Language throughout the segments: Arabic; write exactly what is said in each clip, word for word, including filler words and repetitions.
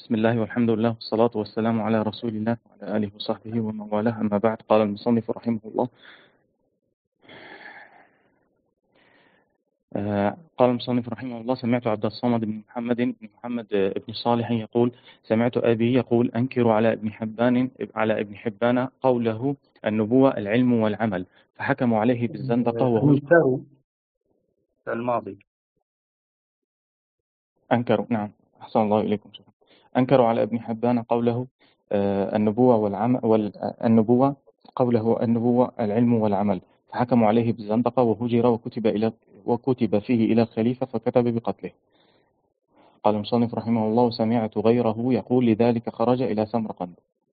بسم الله والحمد لله والصلاة والسلام على رسول الله وعلى آله وصحبه ومن والاه، أما بعد. قال المصنف رحمه الله آه قال المصنف رحمه الله: سمعت عبد الصمد بن محمد بن محمد بن صالح يقول: سمعت أبي يقول: أنكر على ابن حبان على ابن حبان قوله النبوة العلم والعمل، فحكموا عليه بالزندقة وهو أنكروا الماضي. أنكروا نعم أحسن الله إليكم. شكرا. أنكروا على ابن حبان قوله آه النبوة والعمل والنبوة قوله النبوة العلم والعمل، فحكموا عليه بالزندقة وهجر وكتب إلى وكتب فيه إلى الخليفة فكتب بقتله. قال المصنف رحمه الله: سمعت غيره يقول: لذلك خرج إلى سمرقند.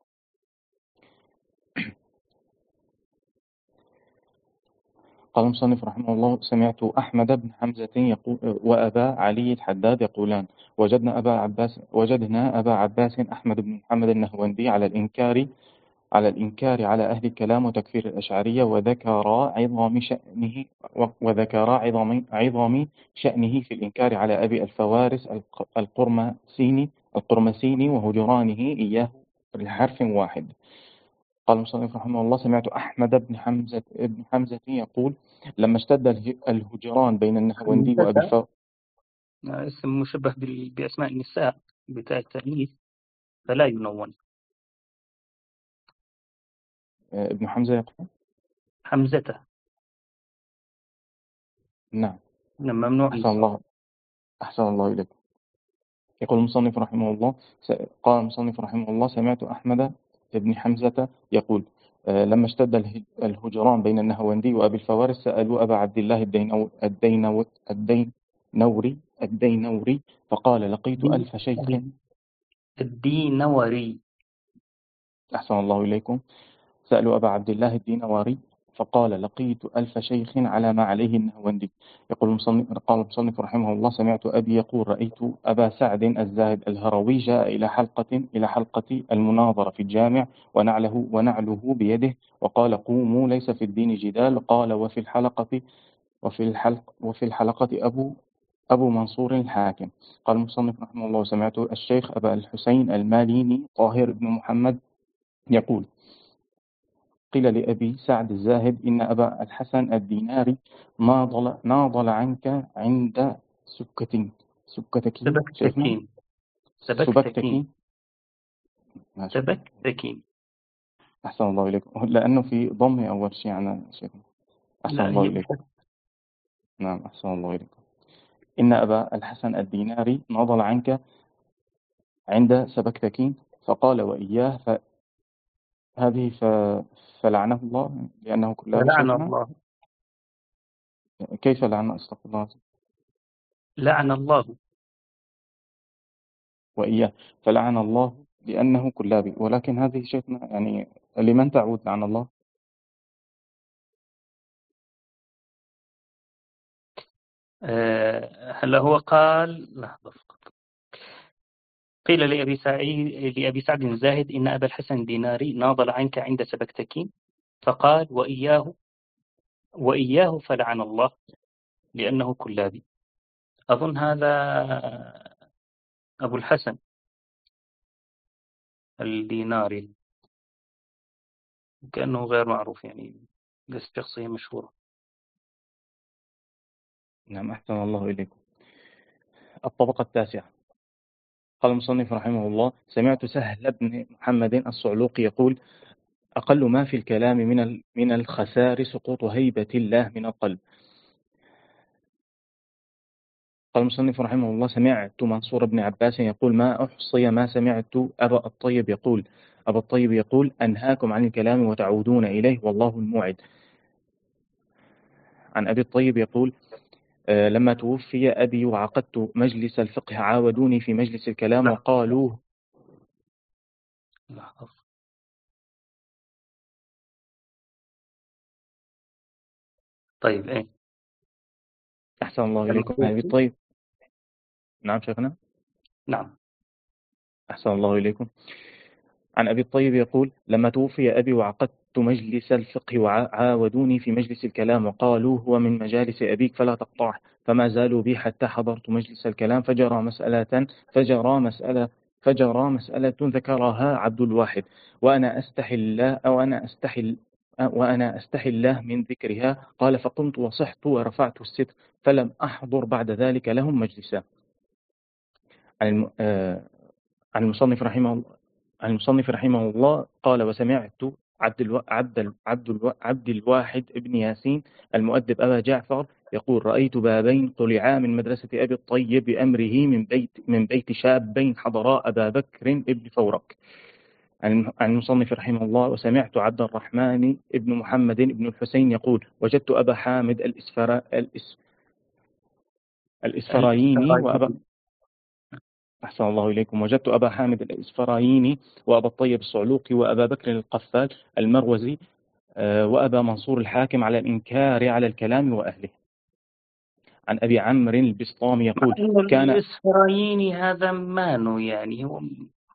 قال المصنف رحمه الله: سمعت أحمد بن حمزة يقول وأبا علي الحداد يقولان: وجدنا أبا عباس وجدنا أبا عباس أحمد بن محمد النهوندي على الإنكار على الإنكار على أهل الكلام وتكفير الأشعرية، وذكر عظم شأنه وذكر عظم عظم شأنه في الإنكار على أبي الفوارس القرمسيني القرمسيني وهجرانه إياه لحرف واحد. قال المصنف رحمه الله: سمعت أحمد بن حمزة بن حمزة يقول: لما اشتد الهجران بين النهوندي وأبي حمزة الفوارس. اسم مشبه بال- بأسماء النساء بتاء التأنيث فلا ينون. ابن حمزة يقول حمزة نعم. ممنوع من أحسن الصرف. الله أحسن الله إليك. يقول المصنف رحمه الله: قال المصنف رحمه الله: سمعت أحمد بن حمزة يقول: لما اشتد الهجران بين النهوندي وأبي الفوارس سألوا أبا عبد الله الدينو الدينو الدينوري الدينوري فقال: لقيت دي- ألف شيخ. الدينوري. أحسن الله إليكم. سألوا أبا عبد الله الدينواري فقال: لقيت ألف شيخ على ما عليه النهوندي. يقول المصنف قال المصنف رحمه الله: سمعت أبي يقول: رأيت أبا سعد الزاهد الهروي جاء إلى حلقة إلى حلقة المناظرة في الجامع ونعله ونعله بيده، وقال: قوموا ليس في الدين جدال. قال: وفي الحلقة وفي الحلق وفي الحلقة أبو أبو منصور الحاكم. قال المصنف رحمه الله: سمعت الشيخ أبا الحسين الماليني طاهر بن محمد يقول: قيل لأبي سعد الزاهد: إن أبا الحسن الديناري ناضل, ناضل عنك عند سكتين سكتكين شيخنا سبكتكين سبكتكين سبكتكين. ما شاء الله. سبكتكين. أحسن الله إليكم، لأنه في ضم أول شيء عن شيخنا. أحسن لا، الله هي إليكم. بفتح. نعم أحسن الله إليكم. إن أبا الحسن الديناري ناضل عنك عند سبكتكين فقال: وإياه فهذه ف... فلعنه الله لأنه كلاب فلعن شيخنا. الله. كيف لعن؟ أستغفر الله. لعن الله. وإياه فلعن الله لأنه كلابي. ولكن هذه شيخنا يعني لمن تعود لعن الله؟ أه هلا هو قال لحظة فقط. قيل لأبي سعيد لأبي سعد الزاهد: إن أبا الحسن الديناري ناضل عنك عند سبكتكين فقال: وإياه وإياه فلعن الله لأنه كلابي. أظن هذا أبو الحسن الديناري، كأنه غير معروف، يعني ليس شخصية مشهورة. نعم أحسن الله إليكم. الطبقة التاسعة. قال المصنف رحمه الله: سمعت سهل بن محمد الصعلوقي يقول: أقل ما في الكلام من من الخسار سقوط هيبة الله من القلب. قال المصنف رحمه الله: سمعت منصور بن عباس يقول: ما أحصي ما سمعت أبا الطيب يقول أبا الطيب يقول: أنهاكم عن الكلام وتعودون إليه والله الموعد. عن أبي الطيب يقول: آه، لما توفي أبي وعقدت مجلس الفقه عاودوني في مجلس الكلام لا، وقالوا. لحظة. طيب إيه؟ أحسن الله لما إليكم. عن أبي توفي. الطيب. نعم شيخنا. نعم. أحسن الله إليكم. عن أبي الطيب يقول: لما توفي أبي وعقدت مجلس الفقه وعاودوني في مجلس الكلام وقالوا: هو من مجالس أبيك فلا تقطعه. فما زالوا بي حتى حضرت مجلس الكلام فجرى مسألة فجرى مسألة فجرى مسألة ذكرها عبد الواحد وأنا أستحي الله أو أنا أستحي وأنا أستحي الله من ذكرها. قال فقمت وصحت ورفعت الستر فلم أحضر بعد ذلك لهم مجلسا. عن الم... آه... عن المصنف رحمه الله عن المصنف رحمه الله قال وسمعت عبد الو... عبد ال... عبد, الو... عبد الواحد ابن ياسين المؤدب أبا جعفر يقول رأيت بابين طلعا من مدرسة أبي الطيب بأمره من بيت من بيت شابين حضراء أبا بكر ابن فورك. عن المصنف رحمه الله وسمعت عبد الرحمن ابن محمد ابن الحسين يقول وجدت أبا حامد الإسفرا... الإس... الإسفرايني وأبا أحسن الله إليكم وجدت أبا حامد الإسفرايني وأبا الطيب الصعلوقي وأبا بكر القفال المروزي وأبا منصور الحاكم على الإنكار على الكلام وأهله. عن أبي عمرو البسطامي يقول كان الإسفرايني هذا مانو يعني هو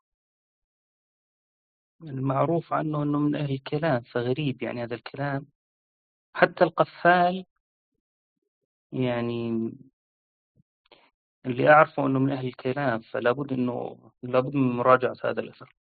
المعروف عنه أنه من أهل الكلام فغريب يعني هذا الكلام. حتى القفال يعني اللي أعرفه أنه من أهل الكلام فلا بد أنه لابد من مراجعة هذا الأثر.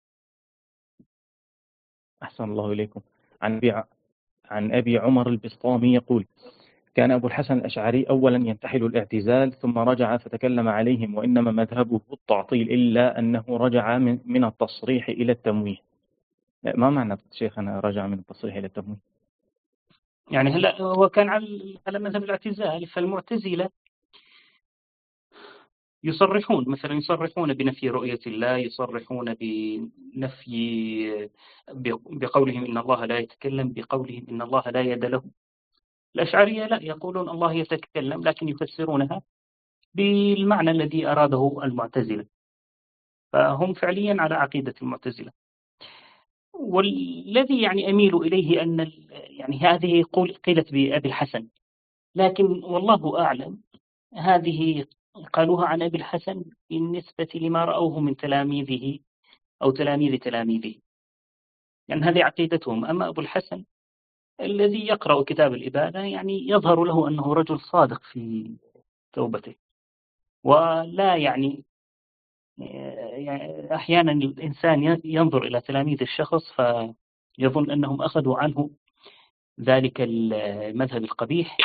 أحسن الله إليكم. عن أبي عن أبي عمر البسطامي يقول كان أبو الحسن الأشعري أولا ينتحل الاعتزال ثم رجع فتكلم عليهم وإنما مذهبه التعطيل إلا أنه رجع من, من التصريح إلى التمويه. ما معنى شيخنا رجع من التصريح إلى التمويه؟ يعني هلا هو كان على على مذهب الاعتزال فالمعتزلة يصرحون مثلا يصرحون بنفي رؤية الله يصرحون بنفي بقولهم إن الله لا يتكلم بقولهم إن الله لا يد له. الأشعرية لا يقولون الله يتكلم لكن يفسرونها بالمعنى الذي أراده المعتزلة فهم فعليا على عقيدة المعتزلة. والذي يعني أميل إليه أن يعني هذه قيلت بأبي الحسن لكن والله أعلم هذه قالوها عن أبي الحسن بالنسبة لما رأوه من تلاميذه أو تلاميذ تلاميذه يعني هذه عقيدتهم. أما أبو الحسن الذي يقرأ كتاب الإبانة يعني يظهر له أنه رجل صادق في توبته ولا يعني أحيانا الإنسان ينظر إلى تلاميذ الشخص فيظن أنهم أخذوا عنه ذلك المذهب القبيح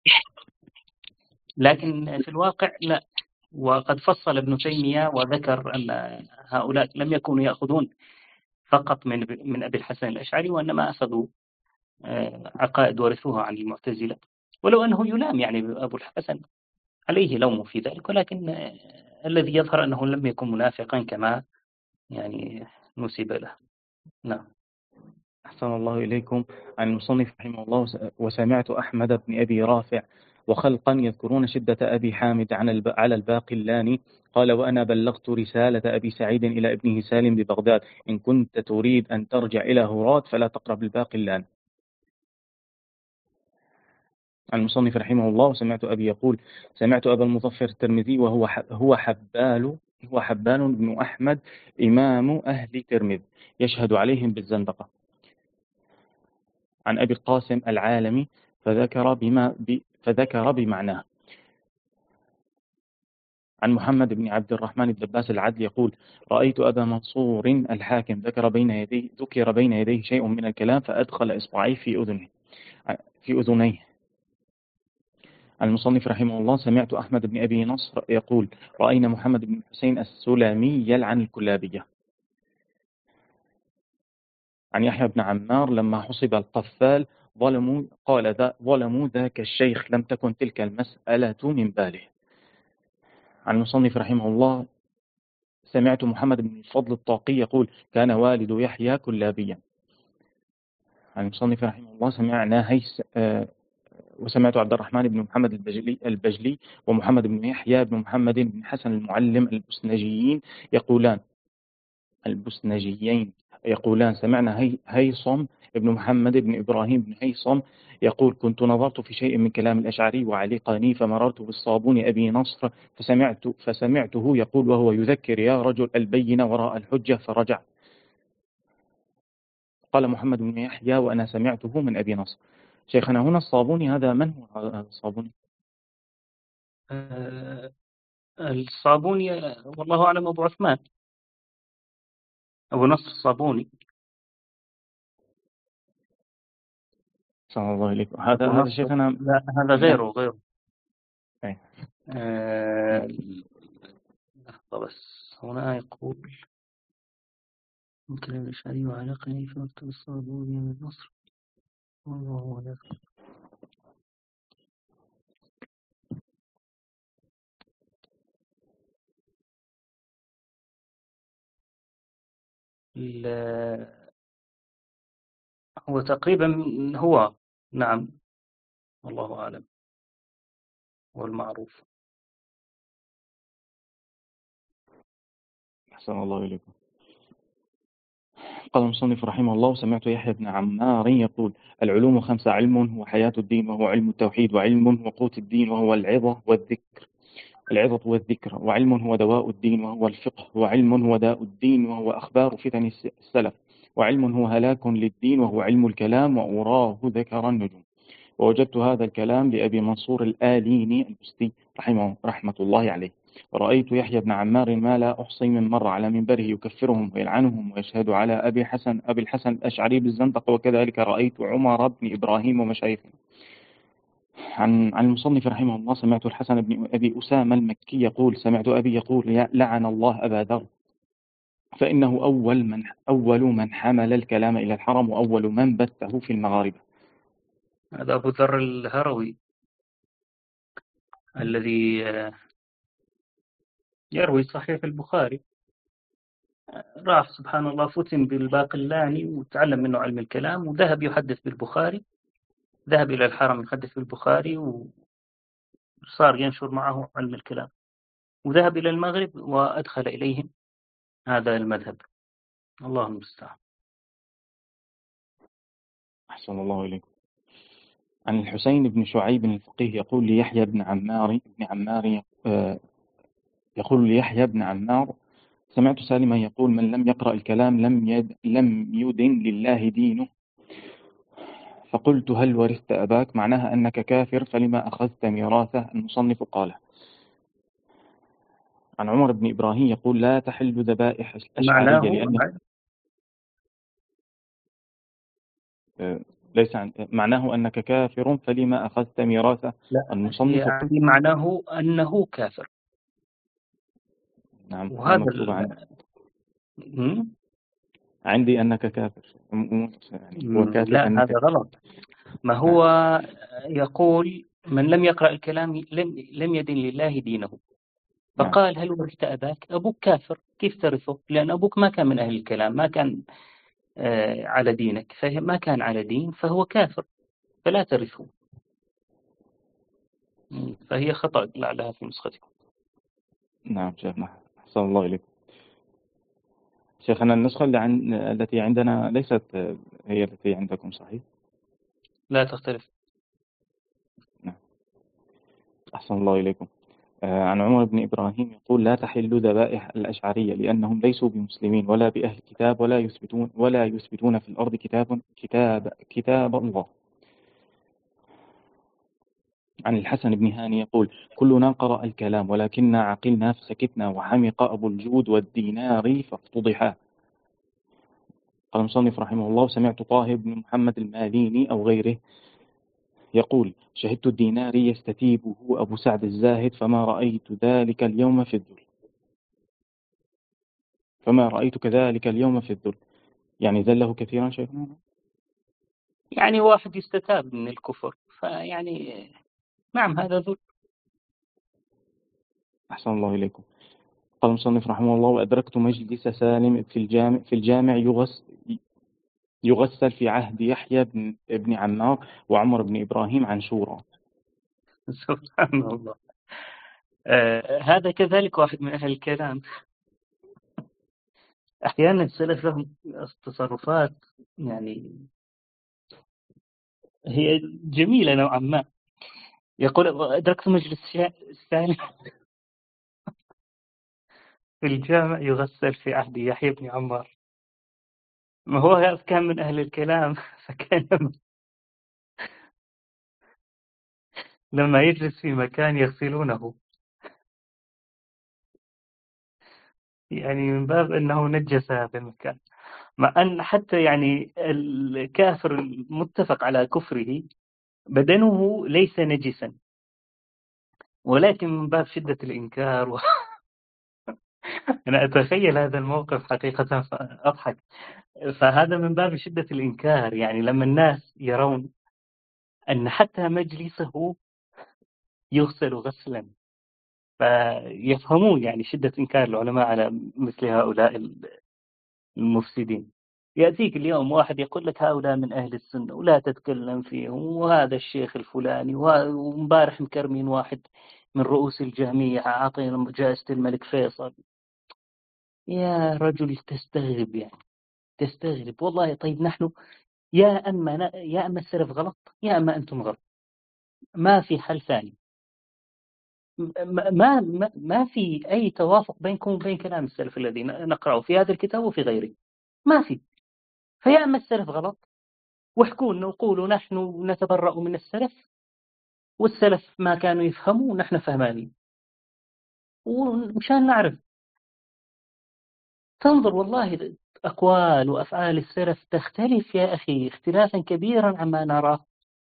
لكن في الواقع لا. وقد فصل ابن تيمية وذكر أن هؤلاء لم يكونوا يأخذون فقط من من أبي الحسن الأشعري وإنما أخذوا عقائد ورثوها عن المعتزلة ولو أنه يلام يعني أبو الحسن عليه لوم في ذلك ولكن الذي يظهر أنه لم يكن منافقا كما يعني نسب له. نعم. أحسن الله إليكم. عن المصنف رحمه الله وسمعت أحمد بن أبي رافع وخلقا يذكرون شدة أبي حامد على الباقلاني قال وأنا بلغت رسالة أبي سعيد إلى ابنه سالم ببغداد إن كنت تريد أن ترجع إلى هرات فلا تقرب الباقلاني. عن المصنف رحمه الله وسمعت أبي يقول سمعت أبا المظفر الترمذي وهو هو حبال هو حبان بن أحمد إمام أهل ترمذ يشهد عليهم بالزندقة. عن أبي القاسم العالمي فذكر بما ب فذكر بمعناه. عن محمد بن عبد الرحمن الدباس العدل يقول رأيت أبا منصور الحاكم ذكر بين يديه ذكر بين يديه شيء من الكلام فأدخل إصبعيه في أذنه في أذنيه. عن المصنف رحمه الله سمعت أحمد بن أبي نصر يقول رأينا محمد بن حسين السلمي يلعن الكلابية. عن يحيى بن عمار لما حصب القفال ظلموا قال ذا ظلموا ذاك الشيخ لم تكن تلك المسألة من باله. عن المصنف رحمه الله سمعت محمد بن الفضل الطاقي يقول كان والد يحيى كلابيا. عن المصنف رحمه الله سمعنا هيس آه وسمعت عبد الرحمن بن محمد البجلي, البجلي ومحمد بن يحيى بن محمد بن حسن المعلم البسنجيين يقولان البسنجيين يقولان سمعنا هي هيصم ابن محمد بن إبراهيم بن هيصم يقول كنت نظرت في شيء من كلام الأشعري وعلقني فمررت بالصابون أبي نصر فسمعت فسمعته يقول وهو يذكر يا رجل البينة وراء الحجة فرجع. قال محمد بن يحيى وأنا سمعته من أبي نصر. شيخنا هنا الصابوني هذا من هو هذا الصابوني؟ أه الصابوني والله أعلم أبو عثمان أبو نصر الصابوني. صلى الله عليكم. هذا أبو هذا نصر، شيخنا. لا هذا نعم. غيره غيره. أي. آه... لحظة بس، هنا يقول ممكن الأشعري وعلقني في مكتب الصابوني من مصر والله لا. ال- هو تقريبا هو، نعم، والله أعلم، هو المعروف. أحسن الله إليكم. قال المصنف رحمه الله: سمعت يحيى بن عمار يقول: العلوم خمسة: علم هو حياة الدين وهو علم التوحيد، وعلم هو قوت الدين وهو العظة والذكر العظة والذكر، وعلم هو دواء الدين وهو الفقه، وعلم هو داء الدين وهو أخبار فتن السلف، وعلم هو هلاك للدين وهو علم الكلام، وأراه ذكر النجوم. ووجدت هذا الكلام لأبي منصور الآليني البستي رحمه رحمة الله عليه. ورأيت يحيى بن عمار ما لا أحصي من مر على منبره يكفرهم ويلعنهم ويشهد على أبي حسن أبي الحسن الأشعري بالزندقة. وكذلك رأيت عمر بن إبراهيم ومشايخه. عن عن المصنف رحمه الله: سمعت الحسن بن أبي أسامة المكي يقول: سمعت أبي يقول: يا- لعن الله أبا ذر، فإنه أول من أول من حمل الكلام إلى الحرم، وأول من بثه في المغاربة. هذا أبو ذر الهروي الذي يروي صحيح البخاري، راح سبحان الله فتن بالباقلاني وتعلم منه علم الكلام، وذهب يحدث بالبخاري، ذهب إلى الحرم يحدث بالبخاري، وصار ينشر معه علم الكلام، وذهب إلى المغرب وأدخل إليهم هذا المذهب. الله المستعان. أحسن الله إليكم. عن الحسين بن شعيب الفقيه يقول ليحيى بن عمار بن عمار آه، يقول ليحيى بن عمار: سمعت سالما يقول: من لم يقرأ الكلام لم يد لم يدن لله دينه. فقلت: هل ورثت أباك؟ معناها أنك كافر، فلما أخذت ميراثه؟ المصنف قال. عن عمر بن إبراهيم يقول: لا تحل ذبائح الأشعرية معناه لأنه آه، ليس عن... معناه أنك كافر فلما أخذت ميراثه؟ لا، هي المصنف. عندي معناه أنه كافر، نعم، أنا وهذا مكتوب عندي ال... عندي أنك كافر، يعني هو كاتب لا أنك هذا كافر. غلط. ما نعم. هو يقول من لم يقرأ الكلام لم, لم يدن لله دينه. نعم. فقال هل ورثت أباك؟ أبوك كافر، كيف ترثه؟ لأن أبوك ما كان من أهل الكلام، ما كان آه على دينك، فما كان على دين فهو كافر، فلا ترثه. فهي خطأ لعلها في نسختكم. نعم شيخنا، أحسن الله إليكم. شيخنا، النسخة اللي عن... التي عندنا ليست هي التي عندكم، صحيح؟ لا تختلف. نعم. أحسن الله إليكم. آه، عن عمر بن إبراهيم يقول: لا تحل ذبائح الأشعرية لأنهم ليسوا بمسلمين ولا بأهل كتاب، ولا يثبتون ولا يثبتون في الأرض كتاب كتاب كتاب الله. عن الحسن بن هاني يقول: كلنا قرأ الكلام ولكننا عقلنا فسكتنا، وحمق أبو الجود والدينار فافتضحا. قال المصنف رحمه الله: سمعت طاهر بن محمد الماليني أو غيره يقول: شهدت الدينار يستتيبه أبو سعد الزاهد، فما رأيت ذلك اليوم في الذل فما رأيت كذلك اليوم في الذل يعني ذله كثيرا شيخنا. يعني واحد يستتاب من الكفر، فيعني نعم هذا ذل. أحسن الله إليكم. قال المصنف رحمه الله: وأدركت مجلس سالم في الجامع في الجامع يغس يغسل في عهد يحيى بن, بن عمار وعمر بن إبراهيم عن شورى. سبحان الله. آه هذا كذلك واحد من أهل الكلام. أحيانا السلف لهم تصرفات يعني هي جميلة نوعا ما. يقول أدركت مجلس الثاني في الجامع يغسل في عهد يحيى بن عمار. ما هو كان من أهل الكلام، فكان لما يجلس في مكان يغسلونه. يعني من باب أنه نجس هذا المكان، مع أن حتى يعني الكافر المتفق على كفره بدنه ليس نجسا، ولكن من باب شدة الإنكار و... أنا أتخيل هذا الموقف حقيقة فأضحك. فهذا من باب شدة الإنكار، يعني لما الناس يرون أن حتى مجلسه يغسل غسلا فيفهمون يعني شدة إنكار العلماء على مثل هؤلاء المفسدين. يأتيك اليوم واحد يقول لك هؤلاء من أهل السنة ولا تتكلم فيهم، وهذا الشيخ الفلاني، ومبارح مكرمين واحد من رؤوس الجهمية عاطينا جائزة الملك فيصل. يا رجل تستغرب، يعني تستغرب والله. طيب نحن يا أما يا أما السلف غلط يا أما أنتم غلط، ما في حل ثاني. ما ما ما في أي توافق بينكم وبين كلام السلف الذي نقرأه في هذا الكتاب وفي غيره، ما في. فيا أما السلف غلط واحكوا لنا وقولوا نحن نتبرأ من السلف، والسلف ما كانوا يفهموا ونحن فهمانين، ومشان نعرف. تنظر والله أقوال وأفعال السلف تختلف يا أخي اختلافا كبيرا عما نراه.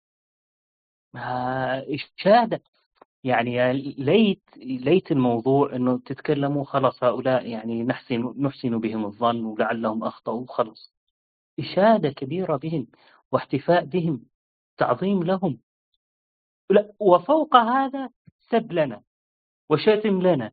إشادة يعني ليت ليت الموضوع أنه تتكلموا خلاص هؤلاء يعني نحسن نحسن بهم الظن ولعلهم أخطأوا خلاص. إشادة كبيرة بهم واحتفاء بهم، تعظيم لهم. لا، وفوق هذا سب لنا وشتم لنا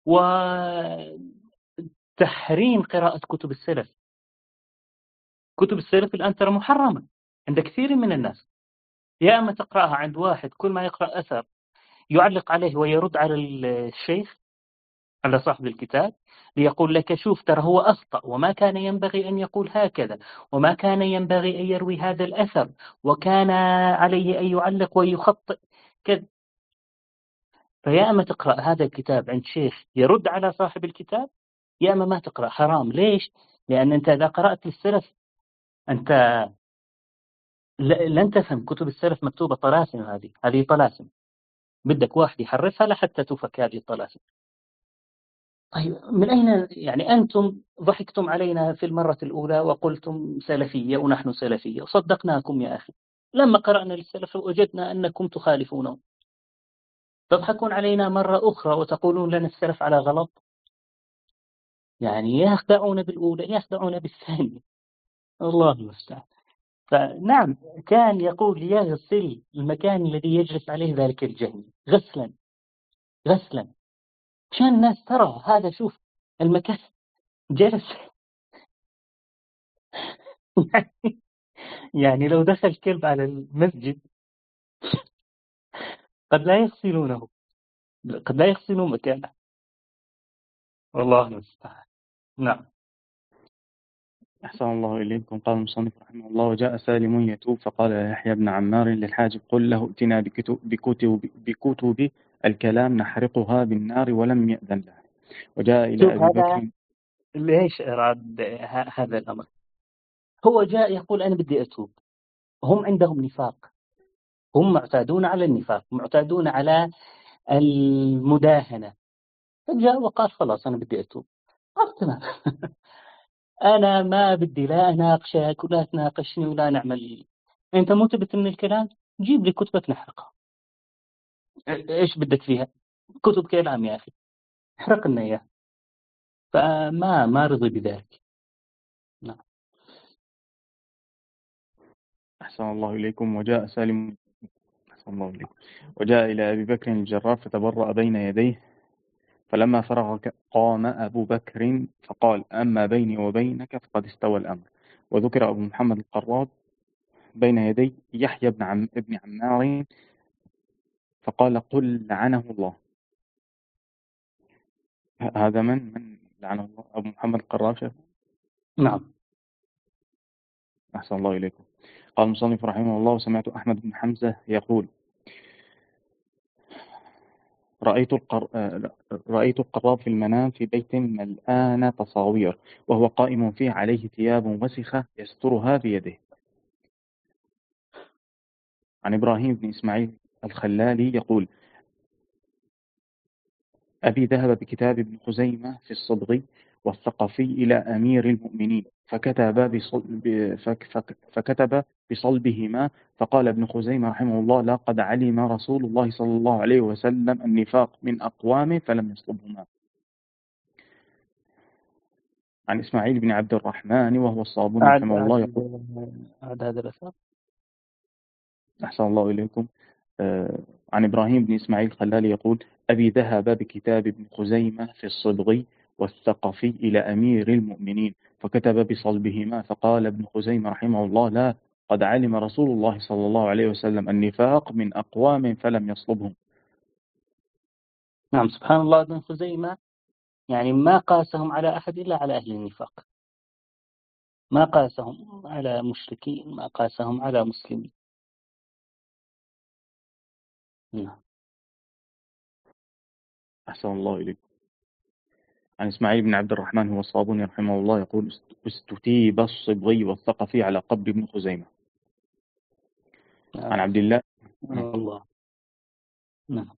وتحريم قراءة كتب السلف. كتب السلف الآن ترى محرمة عند كثير من الناس. يا أما تقرأها عند واحد كل ما يقرأ أثر يعلق عليه ويرد على الشيخ على صاحب الكتاب ليقول لك شوف ترى هو أخطأ وما كان ينبغي أن يقول هكذا، وما كان ينبغي أن يروي هذا الأثر، وكان عليه أن يعلق ويخطئ كذا. فيا أما تقرأ هذا الكتاب عند شيخ يرد على صاحب الكتاب، يا أما ما تقرأ. حرام. ليش؟ لأن أنت إذا قرأت للسلف أنت لن تفهم. كتب السلف مكتوبة طلاسم، هذه هذه طلاسم، بدك واحد يحرفها لحتى تفك هذه الطلاسم. طيب من أين يعني أنتم ضحكتم علينا في المرة الأولى وقلتم سلفية ونحن سلفية وصدقناكم يا أخي، لما قرأنا للسلف وجدنا أنكم تخالفونهم. تضحكون علينا مرة أخرى وتقولون لنا السلف على غلط. يعني يخدعون بالأولى يخدعون بالثانية، الله المستعان. فنعم كان يقول يغسل المكان الذي يجلس عليه ذلك الجهمي غسلا غسلا عشان الناس ترى هذا. شوف المكان جلس يعني لو دخل كلب على المسجد قد لا يغسلونه، قد لا يغسلون مكانه، والله المستعان. نعم. أحسن الله إليكم. قال المصنف رحمه الله: وجاء سالم يتوب فقال يحيى بن عمار للحاجب: قل له ائتنا بكتب, بكتب, بكتب الكلام نحرقها بالنار، ولم يأذن له. وجاء إلى شوف أبي هذا بكر. ليش أراد هذا الأمر؟ هو جاء يقول أنا بدي أتوب. هم عندهم نفاق، هم معتادون على النفاق، معتادون على المداهنة. فجاء وقال خلاص أنا بدي أتوب. قال تمام. أنا ما بدي لا أناقشك ولا تناقشني ولا نعمل. أنت مو تبت من الكلام، جيب لي كتبك نحرقها. إيش بدك فيها؟ كتب كلام يا أخي، احرق لنا إياه. فما ما رضي بذلك. نعم. أحسن الله إليكم. وجاء سالم أحسن الله إليكم. وجاء إلى أبي بكر الجراح فتبرأ بين يديه، فلما فرغ قام أبو بكر فقال: أما بيني وبينك فقد استوى الأمر. وذكر أبو محمد القراد بين يدي يحيى بن عم ابن عمار فقال: قل لعنه الله. هذا من من لعنه الله؟ أبو محمد القراد. نعم. أحسن الله إليكم. قال المصنف رحمه الله: سمعت أحمد بن حمزة يقول: رأيت القر... رأيت القراب في المنام في بيت ملآن تصاوير، وهو قائم فيه عليه ثياب وسخة يسترها بيده. عن إبراهيم بن إسماعيل الخلالي يقول: أبي ذهب بكتاب ابن خزيمة في الصبغي والثقفي إلى أمير المؤمنين فكتب بصلب فك فك فكتب بصلبهما، فقال ابن خزيمة رحمه الله: لقد علم رسول الله صلى الله عليه وسلم النفاق من أقوام فلم يصلبهما. عن إسماعيل بن عبد الرحمن وهو الصابوني أعد رحمه الله أعد يقول: أعد هذا الأثر. أحسن الله إليكم. آه عن إبراهيم بن إسماعيل الخلالي يقول: أبي ذهب بكتاب ابن خزيمة في الصبغي والثقفي إلى أمير المؤمنين فكتب بصلبهما، فقال ابن خزيمة رحمه الله: لا، قد علم رسول الله صلى الله عليه وسلم النفاق من أقوام فلم يصلبهم. نعم، سبحان الله. ابن خزيمة يعني ما قاسهم على أحد إلا على أهل النفاق، ما قاسهم على مشركين، ما قاسهم على مسلمين. نعم. أحسن الله إليكم. عن إسماعيل بن عبد الرحمن هو الصابوني رحمه الله يقول: استتيب الصبغي والثقفي على قبر ابن خزيمة. عن عبد الله. الله. نعم.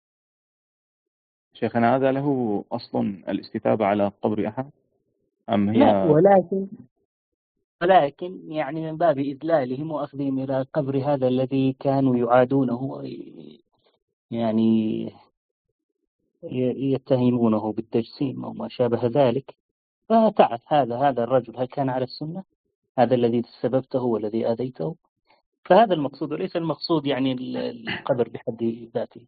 شيخنا، هذا له أصل الاستتابة على قبر أحد أم هي؟ لا، ولكن ولكن يعني من باب إذلالهم وأخذهم إلى قبر هذا الذي كانوا يعادونه، يعني يتهمونه بالتجسيم أو ما شابه ذلك. فتعال هذا هذا الرجل هل كان على السنة؟ هذا الذي سببته والذي أذيته. فهذا المقصود، وليس المقصود يعني القبر بحد ذاته.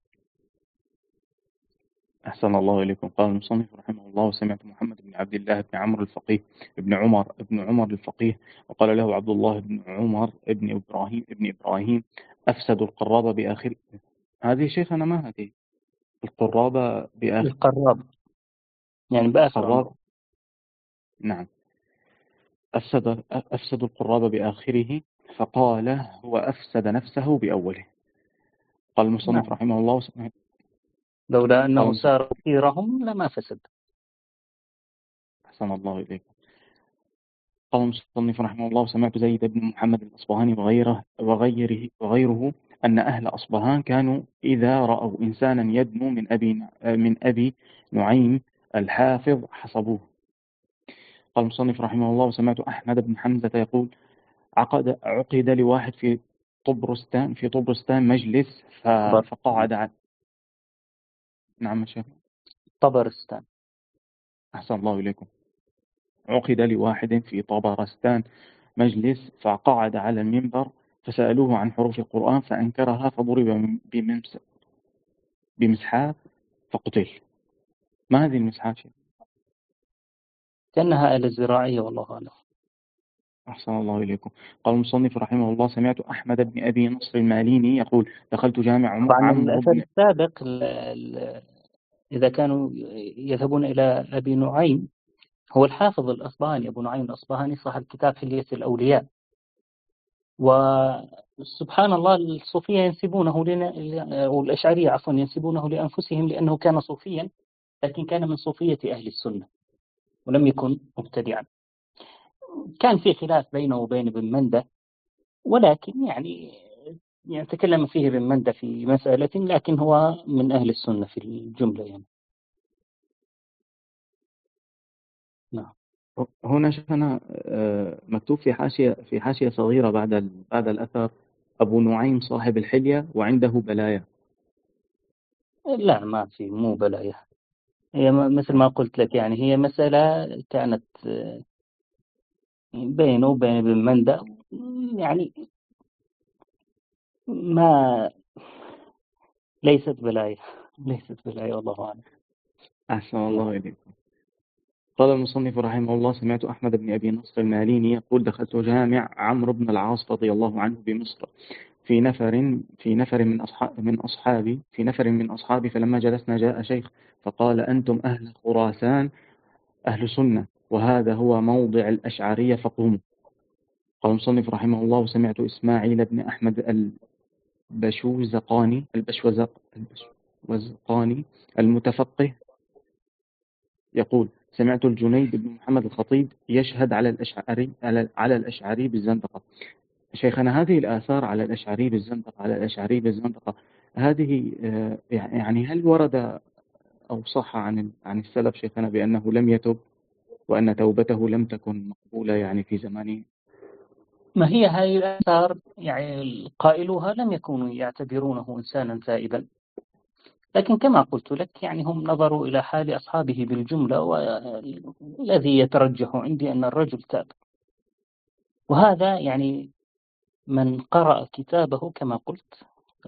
أحسن الله إليكم. قال المصنف رحمه الله: وسمعت محمد بن عبد الله بن عمرو الفقيه ابن عمر ابن عمر الفقيه وقال له عبد الله بن عمر ابن إبراهيم ابن إبراهيم: أفسد القرابة بآخر. هذه شيخنا ما هذه القرابة بآخر؟ القراب يعني بآخر قراب. عمره. نعم. أفسد أفسد القرابة بآخره، فقال: هو أفسد نفسه بأوله. قال المصنف نعم. رحمه الله: لولا قال أنه المصنف سار كثيرهم لما فسد. أحسن الله إليكم. قال المصنف رحمه الله: سمعت زيد بن محمد الأصبهاني وغيره وغيره وغيره أن أهل أصبهان كانوا إذا رأوا إنسانا يدنو من أبي من أبي نعيم الحافظ حصبوه. قال المصنف رحمه الله: سمعت أحمد بن حمزة يقول: عقد عقد لواحد في طبرستان في طبرستان مجلس طبر. فقعد على. نعم شيخ. طبرستان. أحسن الله إليكم. عقد لواحد في طبرستان مجلس فقعد على المنبر فسألوه عن حروف القرآن فأنكرها فضرب بمسحاب فقتل. ما هذه المسحاب شيء؟ كأنها آلة زراعية والله أعلم. أحسن الله إليكم. قال المصنف رحمه الله: سمعت أحمد بن أبي نصر الماليني يقول: دخلت جامع طبعا عمرو الأثر بن. السابق ال- ال- إذا كانوا يذهبون إلى أبي نعيم، هو الحافظ الأصبهاني أبو نعيم الأصبهاني صاحب كتاب حلية الأولياء. وسبحان الله الصوفية ينسبونه لنا، أو الأشعرية عفوا ينسبونه لأنفسهم لأنه كان صوفيا، لكن كان من صوفية أهل السنة ولم يكن مبتدعا. كان في خلاف بينه وبين ابن مندة، ولكن يعني يعني تكلم فيه ابن مندة في مسألة، لكن هو من أهل السنة في الجملة يعني. نعم. هنا شفنا مكتوب في حاشية في حاشية صغيرة بعد بعد الأثر: أبو نعيم صاحب الحلية وعنده بلايا. لا، ما في، مو بلايا. هي مثل ما قلت لك، يعني هي مسألة كانت بينه وبين ابن مندة، يعني ما ليست بلايا ليست بلايا والله أعلم. أحسن الله إليكم. قال المصنف رحمه الله: سمعت أحمد بن أبي نصر الماليني يقول: دخلت جامع عمرو بن العاص رضي الله عنه بمصر في نفر في نفر من أصحاب من أصحابي في نفر من أصحابي فلما جلسنا جاء شيخ فقال: أنتم أهل خراسان أهل سنة، وهذا هو موضع الأشعرية فقوموا. قال المصنف رحمه الله: وسمعت إسماعيل بن أحمد البشوزقاني البشوزق البشوزقاني المتفقه يقول: سمعت الجنيد بن محمد الخطيب يشهد على الأشعري على, على الأشعري بالزندقة. شيخنا، هذه الآثار على الأشعري بالزندقة على الأشعري بالزندقة هذه يعني هل ورد أو صح عن عن السلف شيخنا بأنه لم يتب وأن توبته لم تكن مقبولة يعني في زمانه؟ ما هي هذه الآثار يعني قائلوها لم يكونوا يعتبرونه إنسانا تائبا، لكن كما قلت لك يعني هم نظروا إلى حال أصحابه بالجملة، والذي يترجح عندي أن الرجل تاب. وهذا يعني من قرأ كتابه كما قلت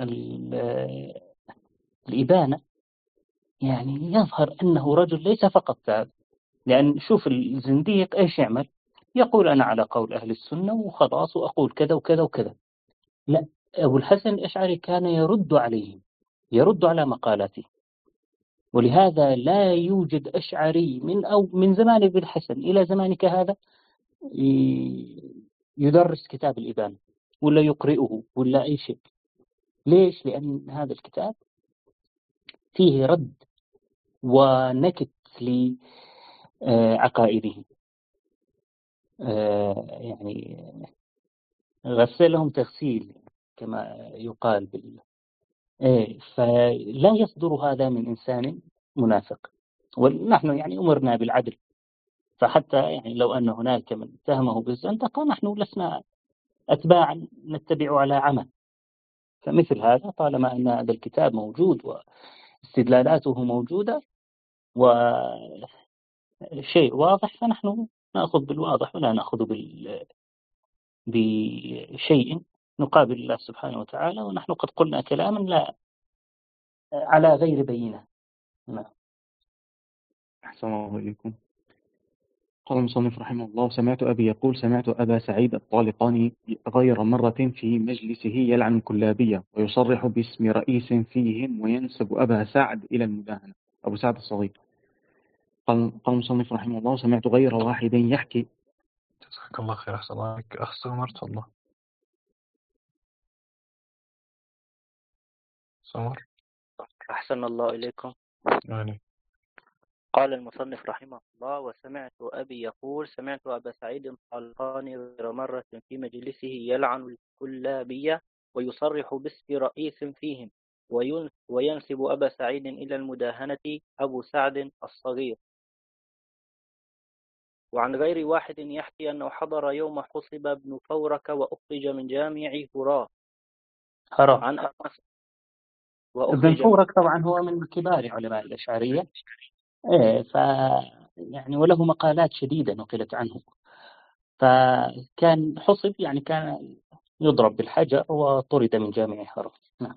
الإبانة يعني يظهر أنه رجل ليس فقط تاب، لأن شوف الزنديق إيش يعمل؟ يقول أنا على قول أهل السنة وخلاص وأقول كذا وكذا وكذا. لا، أبو الحسن الأشعري كان يرد عليهم، يرد على مقالاته. ولهذا لا يوجد أشعري من أو من زمان ابن الحسن إلى زمانك هذا يدرس كتاب الإبانة ولا يقرئه ولا أي شيء. ليش؟ لأن هذا الكتاب فيه رد ونكت لعقائده، يعني غسلهم تغسيل كما يقال بال... إيه، فلا يصدر هذا من إنسان منافق، ونحن يعني أمرنا بالعدل. فحتى يعني لو أن هناك من اتهمه بالزندقة نحن لسنا أتباعا نتبع على عمى. فمثل هذا طالما أن هذا الكتاب موجود واستدلالاته موجودة وشيء واضح فنحن نأخذ بالواضح ولا نأخذ بال... بشيء نقابل الله سبحانه وتعالى، ونحن قد قلنا كلاما لا على غير بينة. نعم. أحسن الله إليكم. قال المصنف رحمه الله: سمعت أبي يقول سمعت أبا سعيد الطالقاني غير مرة في مجلسه يلعن الكلابية ويصرح باسم رئيس فيهم وينسب أبا سعد إلى المداهنة، أبو سعد الصغير. قال قال المصنف رحمه الله: سمعت غير واحد يحكي. جزاك الله خير. أحسن الله عليك أخ سمر، تفضل. سمر. أحسن الله إليكم. يعني قال المصنف رحمه الله: وسمعت أبي يقول سمعت أبا سعيد الطالقاني غير مرة في مجلسه يلعن الكلابية ويصرح باسم رئيس فيهم وينسب أبا سعيد إلى المداهنة أبو سعد الصغير. وعن غير واحد يحكي أنه حضر يوم حصب ابن فورك وأخرج من جامع هراء. هراء عن ابن فورك طبعا هو من كبار علماء الأشعرية، إيه، ف يعني وله مقالات شديدة نقلت عنه. فكان حصب يعني كان يضرب بالحجر وطرد من جامع هراء. نعم.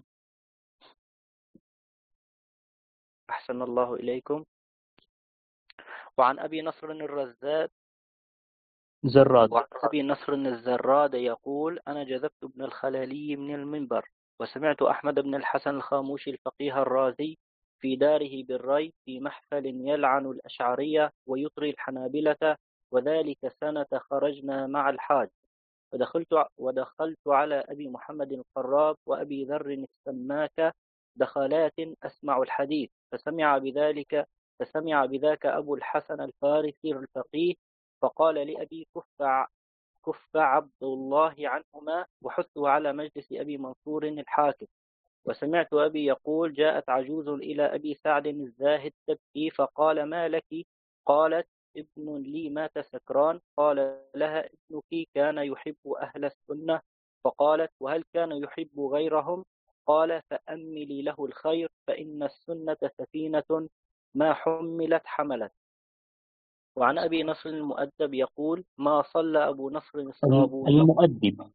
أحسن الله إليكم. وعن أبي نصر الرزاد زراد وعن أبي نصر الزراد يقول: أنا جذبت ابن الخلالي من المنبر وسمعت أحمد بن الحسن الخاموشي الفقيه الرازي في داره بالري في محفل يلعن الأشعرية ويطري الحنابلة، وذلك سنة خرجنا مع الحاج، ودخلت, ودخلت على أبي محمد القراب وأبي ذر السماك دخلات أسمع الحديث، فسمع بذلك فسمع بذاك أبو الحسن الفارسي الفقيه، فقال لأبي: كف كف عبد الله عنهما وحثه على مجلس أبي منصور الحاكم. وسمعت أبي يقول: جاءت عجوز إلى أبي سعد الزاهد تبكي، فقال: ما لك؟ قالت: ابن لي مات سكران. قال لها: ابنك كان يحب أهل السنة. فقالت: وهل كان يحب غيرهم؟ قال: فأملي له الخير، فإن السنة سفينة ما حملت حملت. وعن أبي نصر المؤدب يقول: ما صلى أبو نصر الصابوني. المؤدب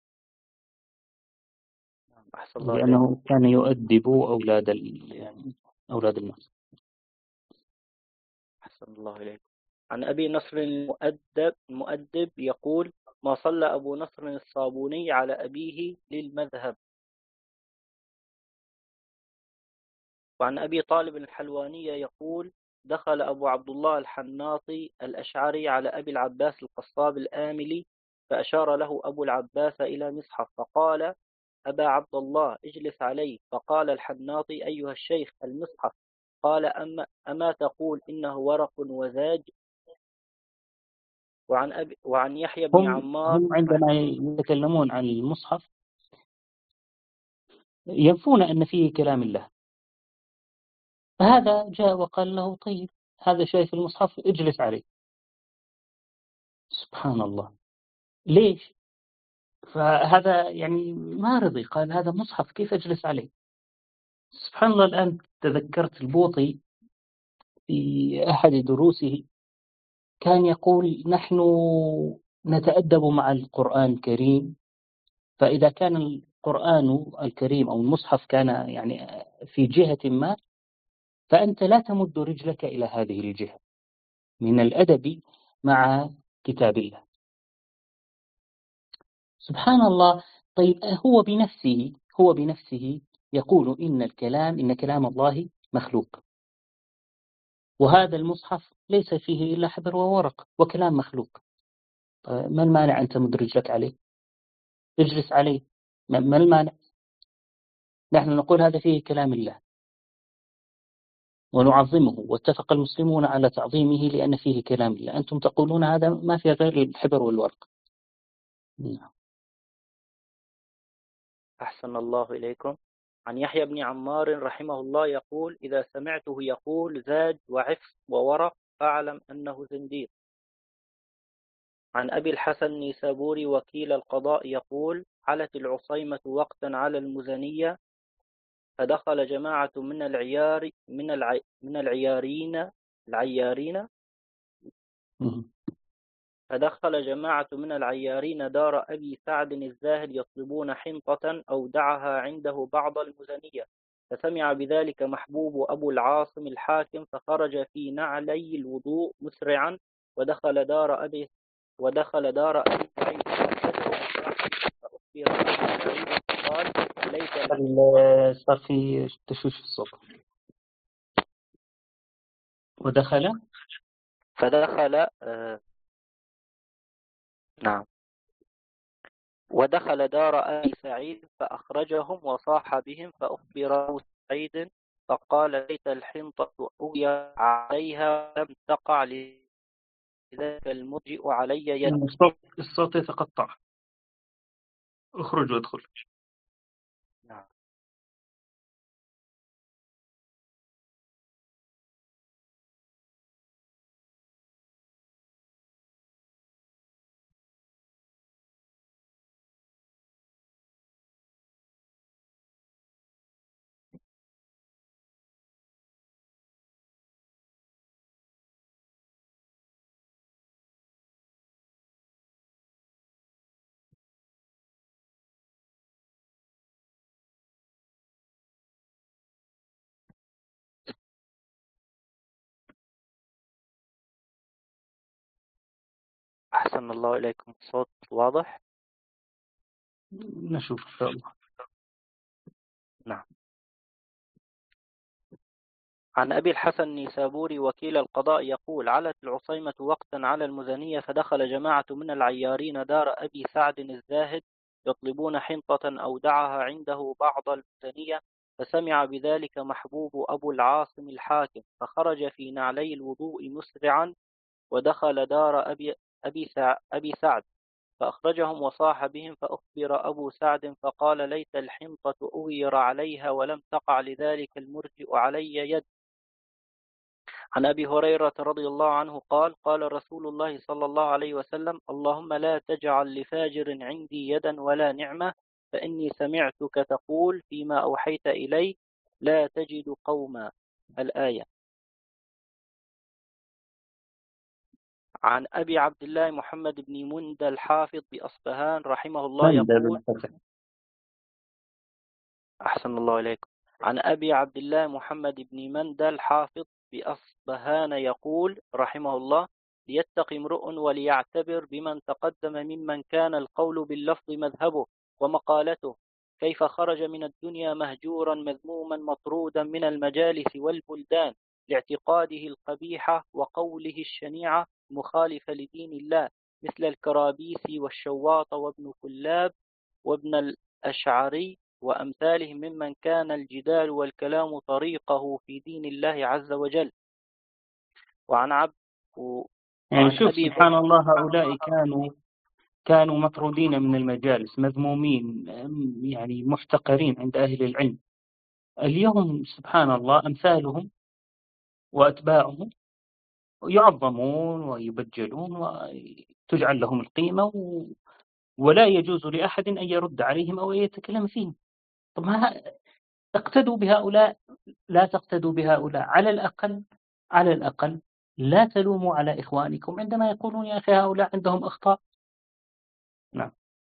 أحسن الله لأنه إليكم. كان يؤدب أولاد يعني أولاد الناس. أحسن الله إليكم. عن أبي نصر المؤدب المؤدب يقول: ما صلى أبو نصر الصابوني على أبيه للمذهب. وعن أبي طالب الحلواني يقول: دخل أبو عبد الله الحناطي الأشعري على أبي العباس القصاب الآملي، فأشار له أبو العباس إلى مصحف فقال: أبا عبد الله اجلس عليه. فقال الحناطي: أيها الشيخ، المصحف. قال: أما, أما تقول إنه ورق وزاج؟ وعن, أبي وعن يحيى بن هم عمار هم عندما يتكلمون عن المصحف ينفون أن فيه كلام الله، فهذا جاء وقال له طيب هذا شيء في المصحف اجلس عليه. سبحان الله، ليش؟ فهذا يعني ما رضي، قال هذا مصحف كيف أجلس عليه؟ سبحان الله. الآن تذكرت البوطي في أحد دروسه كان يقول نحن نتأدب مع القرآن الكريم، فإذا كان القرآن الكريم أو المصحف كان يعني في جهة ما، فأنت لا تمد رجلك إلى هذه الجهة من الأدب مع كتاب الله. سبحان الله. طيب هو بنفسه هو بنفسه يقول إن الكلام إن كلام الله مخلوق، وهذا المصحف ليس فيه إلا حبر وورق وكلام مخلوق. ما المانع أن تمد رجلك عليه؟ اجلس عليه، ما المانع؟ نحن نقول هذا فيه كلام الله ونعظمه، واتفق المسلمون على تعظيمه لأن فيه كلام الله، أنتم تقولون هذا ما فيه غير الحبر والورق. نعم. أحسن الله إليكم. عن يحيى بن عمار رحمه الله يقول: إذا سمعته يقول زاج وعفص وورق فاعلم أنه زنديق. عن أبي الحسن النيسابوري وكيل القضاء يقول: علت العصيمة وقتا على المزنية فدخل جماعة من العيار من العي من العيارين العيارين فدخل جماعة من العيارين دار أبي سعد الزاهد يطلبون حنطة أودعها عنده بعض المزنية، فسمع بذلك محبوب أبو العاصم الحاكم فخرج في نعلي الوضوء مسرعا ودخل دار أبي ودخل دار أبي سعيد فأخبر قال ليس صار في تشويش الصوت. ودخل فدخل آه نعم ودخل دار أبي سعيد فأخرجهم وصاح بهم فأخبر أبو سعيد فقال ليت الحنطة أوي عليها لم تقع لذلك المرجئ علي يد. الصوت الصوت يتقطع. اخرج وادخل. نعم. أحسن الله إليكم. الصوت واضح؟ نشوف إن شاء الله. نعم. عن أبي الحسن النيسابوري وكيل القضاء يقول: علت العصيمة وقتا على المزنية فدخل جماعة من العيارين دار أبي سعد الزاهد يطلبون حنطة أودعها عنده بعض المزنية، فسمع بذلك محبوب أبو العاصم الحاكم فخرج في نعلي الوضوء مسرعا ودخل دار أبي, أبي, سع أبي سعد فأخرجهم وصاح بهم فأخبر أبو سعد فقال ليت الحنطة أغير عليها ولم تقع لذلك المرجئ علي يد. عن أبي هريرة رضي الله عنه قال: قال رسول الله صلى الله عليه وسلم: اللهم لا تجعل لفاجر عندي يدا ولا نعمة، فإني سمعتك تقول فيما أوحيت إلي لا تجد قوما. الآية. عن أبي عبد الله محمد بن مندى الحافظ بأصفهان رحمه الله يقول: أحسن الله إليكم. عن أبي عبد الله محمد بن مندى الحافظ بأصفهان يقول رحمه الله: ليتقي امرؤ وليعتبر بمن تقدم ممن كان القول باللفظ مذهبه ومقالته، كيف خرج من الدنيا مهجورا مذموما مطرودا من المجالس والبلدان لاعتقاده القبيحة وقوله الشنيعة مخالفة لدين الله، مثل الكرابيسي والشواط وابن كلاب وابن الأشعري وأمثالهم ممن كان الجدال والكلام طريقه في دين الله عز وجل. وعن عبد يعني شوف سبحان الله، هؤلاء كانوا كانوا مطرودين من المجالس، مذمومين، يعني محتقرين عند أهل العلم. اليوم سبحان الله أمثالهم وأتباعهم يعظمون ويبجلون وتجعل لهم القيمة، ولا يجوز لأحد أن يرد عليهم أو يتكلم فيهم. طب ما اقتدوا بهؤلاء، لا تقتدوا بهؤلاء. على الأقل على الأقل لا تلوموا على إخوانكم عندما يقولون يا أخي هؤلاء عندهم أخطاء. نعم.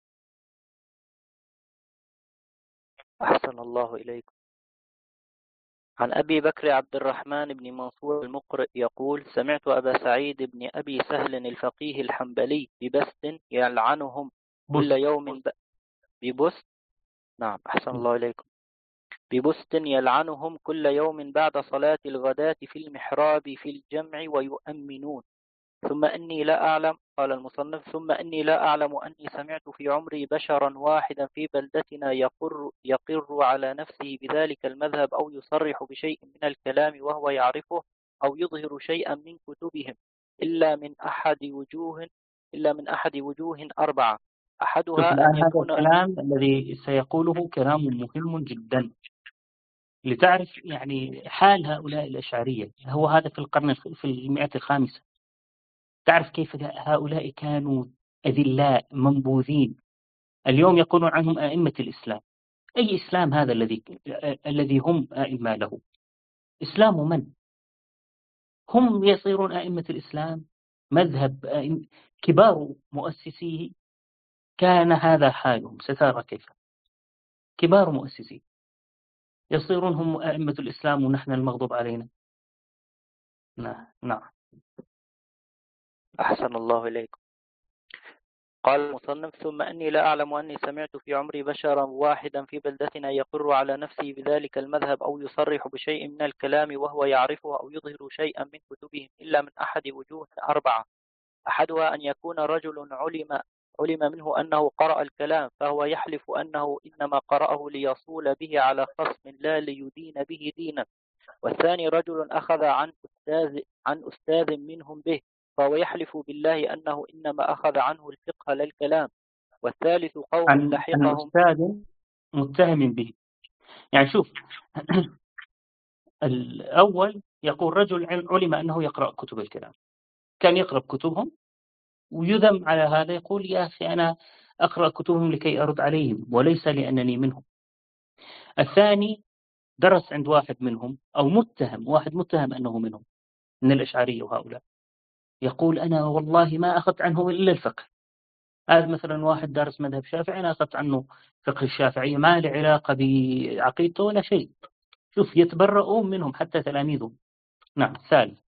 أحسن الله إليكم. عن أبي بكر عبد الرحمن بن منصور المقرئ يقول: سمعت أبا سعيد بن أبي سهل الفقيه الحنبلي ببست يلعنهم كل يوم ب... ببست نعم أحسن الله إليكم ببست يلعنهم كل يوم بعد صلاة الغداة في المحراب في الجمع ويؤمنون. ثم أني لا أعلم، قال المصنف، ثم أني لا أعلم أني سمعت في عمري بشرا واحدا في بلدتنا يقر, يقر على نفسه بذلك المذهب أو يصرح بشيء من الكلام وهو يعرفه أو يظهر شيئا من كتبهم إلا من أحد وجوه إلا من أحد وجوه أربعة. أحدها أن هذا يكون الكلام الذي سيقوله كلام مهم جدا لتعرف يعني حال هؤلاء الأشعرية. هو هذا في القرن في المئة الخامسة. تعرف كيف هؤلاء كانوا أذلاء منبوذين، اليوم يقولون عنهم أئمة الإسلام. أي إسلام هذا الذي الذي هم أئمة له؟ إسلام من؟ هم يصيرون أئمة الإسلام، مذهب أئمة كبار مؤسسيه كان هذا حالهم. سترى كيف كبار مؤسسيه يصيرون هم أئمة الإسلام ونحن المغضوب علينا. نعم نعم. أحسن الله إليكم. قال المصنف: ثم أني لا أعلم أني سمعت في عمري بشرا واحدا في بلدتنا يقر على نفسه بذلك المذهب أو يصرح بشيء من الكلام وهو يعرفه أو يظهر شيئا من كتبهم إلا من أحد وجوه أربعة. أحدها أن يكون رجل علم علم منه أنه قرأ الكلام فهو يحلف أنه إنما قرأه ليصول به على خصم لا ليدين به دينا. والثاني رجل أخذ عن أستاذ عن أستاذ منهم به فهو يحلف بالله أنه إنما أخذ عنه الفقه لا الكلام. والثالث قوم عن لحقهم أستاذ متهم به. يعني شوف الأول يقول رجل علم أنه يقرأ كتب الكلام، كان يقرأ كتبهم ويذم على هذا، يقول يا أخي أنا أقرأ كتبهم لكي أرد عليهم وليس لأنني منهم. الثاني درس عند واحد منهم أو متهم واحد متهم أنه منهم من الأشعرية وهؤلاء، يقول أنا والله ما أخذت عنهم إلا الفقه. هذا مثلا واحد دارس مذهب شافعي أنا أخذت عنه فقه الشافعية ما له علاقة بعقيدته ولا شيء. شوف يتبرؤون منهم حتى تلاميذهم. نعم. ثالث.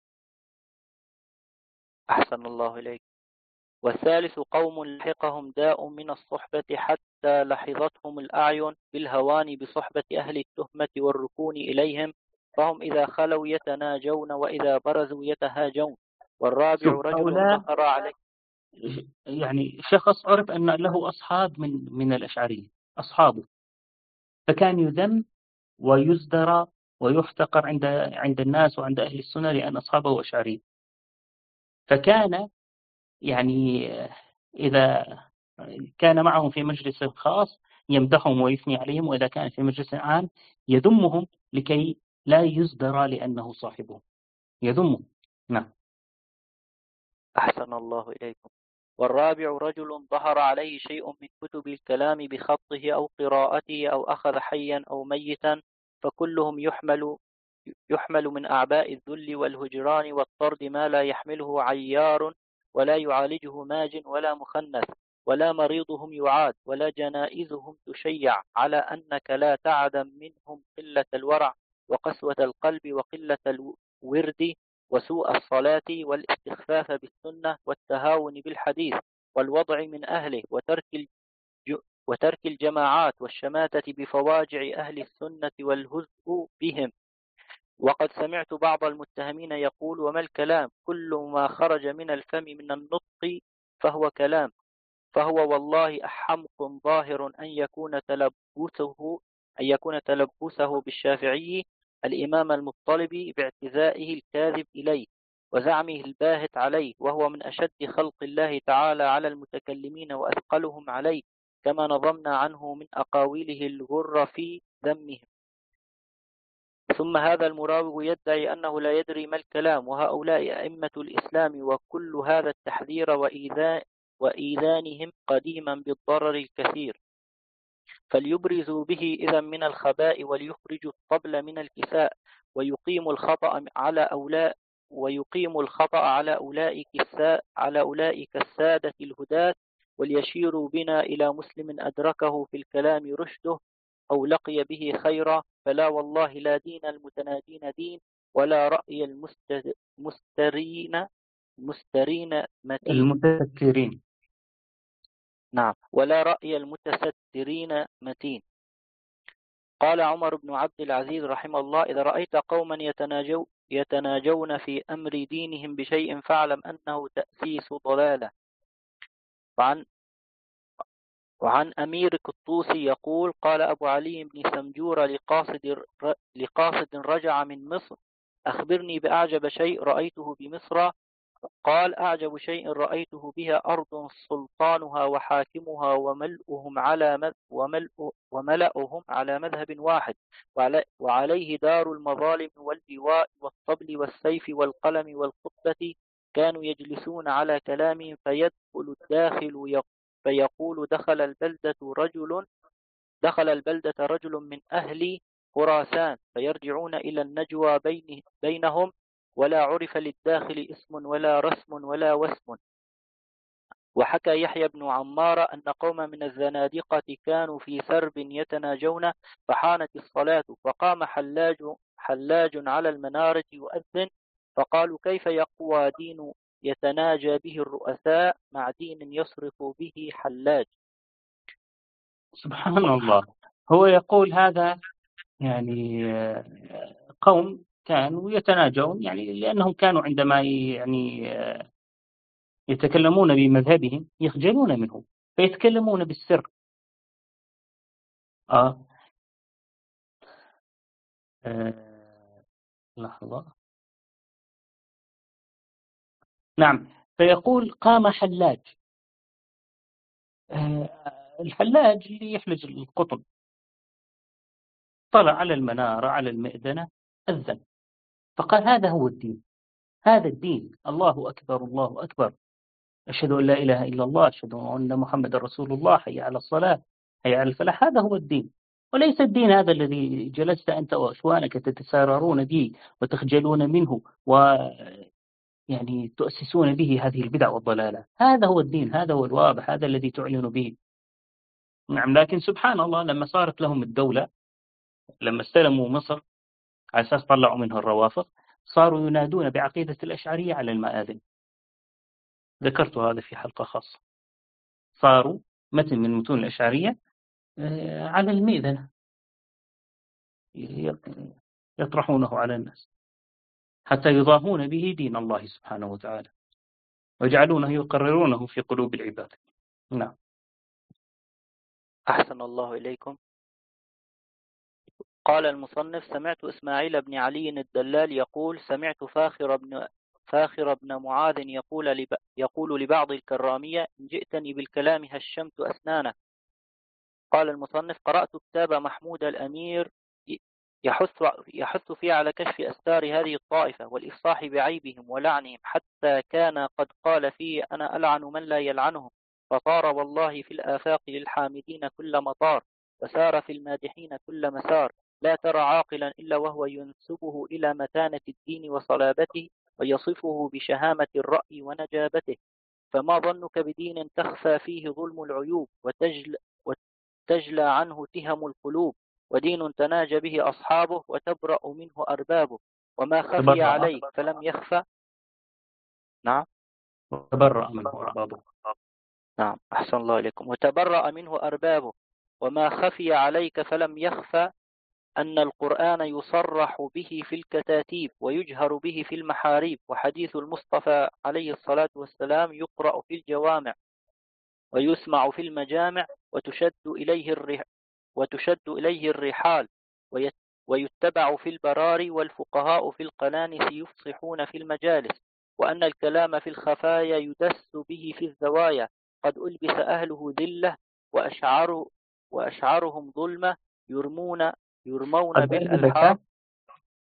أحسن الله إليك. والثالث قوم لحقهم داء من الصحبة حتى لحظتهم الأعين بالهوان بصحبة أهل التهمة والركون إليهم، فهم إذا خلوا يتناجون وإذا برزوا يتهاجون. والرابع رجل ظهر عليه يعني شخص عرف أن له أصحاب من من الأشعرية أصحابه، فكان يذم ويزدرى ويحتقر عند عند الناس وعند أهل السنة لأن أصحابه أشعرية. فكان يعني إذا كان معهم في مجلس خاص يمدحهم ويثني عليهم، وإذا كان في مجلس عام يذمهم لكي لا يزدرى لأنه صاحبهم، يذمهم. نعم. أحسن الله إليكم. والرابع رجل ظهر عليه شيء من كتب الكلام بخطه أو قراءته أو أخذ حيا أو ميتا، فكلهم يحمل يحمل من أعباء الذل والهجران والطرد ما لا يحمله عيار ولا يعالجه ماج ولا مخنث ولا مريضهم يعاد ولا جنائزهم تشيع، على أنك لا تعدم منهم قلة الورع وقسوة القلب وقلة الورد وسوء الصلاة والاستخفاف بالسنة والتهاون بالحديث والوضع من أهله وترك وترك الجماعات والشماتة بفواجع أهل السنة والهزء بهم. وقد سمعت بعض المتهمين يقول: وما الكلام؟ كل ما خرج من الفم من النطق فهو كلام. فهو والله أحمق ظاهر أن يكون تلبسه أن يكون تلبسه بالشافعي الإمام المطلب باعتزائه الكاذب إليه وزعمه الباهت عليه، وهو من أشد خلق الله تعالى على المتكلمين وأثقلهم عليه، كما نظمنا عنه من أقاويله الغر في ذمهم. ثم هذا المراوغ يدعي أنه لا يدري ما الكلام، وهؤلاء أئمة الإسلام، وكل هذا التحذير وإيذان وإيذانهم قديما بالضرر الكثير، فليبرزوا به إذا من الخباء، وليخرجوا الطبل من الكساء، ويقيموا الخطأ على أولاء ويقيموا الخطأ على أولئك السا على أولئك السادة الهداة، وليشيروا بنا إلى مسلم أدركه في الكلام رشده أو لقي به خيرا، فلا والله لا دين المتنادين دين، ولا رأي المسترين مسترين متين المتفكرين. نعم، ولا رأي المتسترين متين. قال عمر بن عبد العزيز رحمه الله: إذا رأيت قوما يتناجو يتناجون في أمر دينهم بشيء فاعلم أنه تأسيس ضلالة. وعن وعن أمير قطوسي يقول: قال أبو علي بن سمجور لقاصد لقاصد رجع من مصر: أخبرني بأعجب شيء رأيته بمصر. قال: أعجب شيء رأيته بها أرض سلطانها وحاكمها وملؤهم على وملؤ وملأهم على مذهب واحد، وعليه دار المظالم واللواء والطبل والسيف والقلم والخطبة، كانوا يجلسون على كلام فيدخل الداخل فيقول: دخل البلدة رجل دخل البلدة رجل من أهل خراسان، فيرجعون إلى النجوى بين بينهم، ولا عرف للداخل اسم ولا رسم ولا وسم. وحكى يحيى بن عمار أن قوما من الزنادقة كانوا في سرب يتناجون، فحانت الصلاة، فقام حلاج حلاج على المنارة يؤذن، فقالوا: كيف يقوى دين يتناجى به الرؤساء مع دين يصرف به حلاج؟ سبحان الله. هو يقول هذا يعني قوم كانوا يتناجون، يعني لأنهم كانوا عندما يعني يتكلمون بمذهبهم يخجلون منه فيتكلمون بالسر. آه. آه. لحظة. نعم، فيقول: قام حلاج. آه. الحلاج اللي يحلج القطن طلع على المنارة على المئذنة أذن، فقال: هذا هو الدين، هذا الدين، الله أكبر الله أكبر، أشهد أن لا إله إلا الله، أشهد أن محمد رسول الله، حي على الصلاة، حي على الفلاح. هذا هو الدين، وليس الدين هذا الذي جلست أنت وأخوانك تتساررون به وتخجلون منه ويعني تؤسسون به هذه البدع والضلالة. هذا هو الدين، هذا هو الواضح، هذا الذي تعلن به. نعم، لكن سبحان الله لما صارت لهم الدولة، لما استلموا مصر على أساس طلعوا منها الروافض، صاروا ينادون بعقيدة الأشعرية على المآذن. ذكرت هذا في حلقة خاصة. صاروا متن من متون الأشعرية على المئذنة يطرحونه على الناس حتى يضاهون به دين الله سبحانه وتعالى ويجعلونه يقررونه في قلوب العباد. نعم. أحسن الله إليكم. قال المصنف: سمعت إسماعيل بن علي الدلال يقول: سمعت فاخر بن فاخر بن معاذ يقول لب... يقول لبعض الكرامية: إن جئتني بالكلام هشمت أسنانك. قال المصنف: قرأت كتاب محمود الأمير يحث يحث فيه على كشف أستار هذه الطائفة والإفصاح بعيبهم ولعنهم، حتى كان قد قال فيه: أنا ألعن من لا يلعنهم، فطار والله في الآفاق للحامدين كل مطار، وسار في المادحين كل مسار، لا ترى عاقلا إلا وهو ينسبه إلى متانة الدين وصلابته، ويصفه بشهامة الرأي ونجابته. فما ظنك بدين تخفى فيه ظلم العيوب وتجل وتجلى عنه تهم القلوب، ودين تناجى به أصحابه وتبرأ منه أربابه، وما خفي عليك فلم يخفى. نعم، وتبرأ منه أربابه. نعم، أحسن الله إليكم. وتبرأ منه أربابه، وما خفي عليك فلم يخفى أن القرآن يصرح به في الكتاتيب ويجهر به في المحاريب، وحديث المصطفى عليه الصلاة والسلام يقرأ في الجوامع ويسمع في المجامع، وتشد إليه الرح وتشد إليه الرحال ويتبع في البراري، والفقهاء في القنانس يفصحون في المجالس، وأن الكلام في الخفايا يدس به في الزوايا، قد ألبس أهله ذلة وأشعر وأشعرهم ظلمة، يرمون يرمون بالألحاق.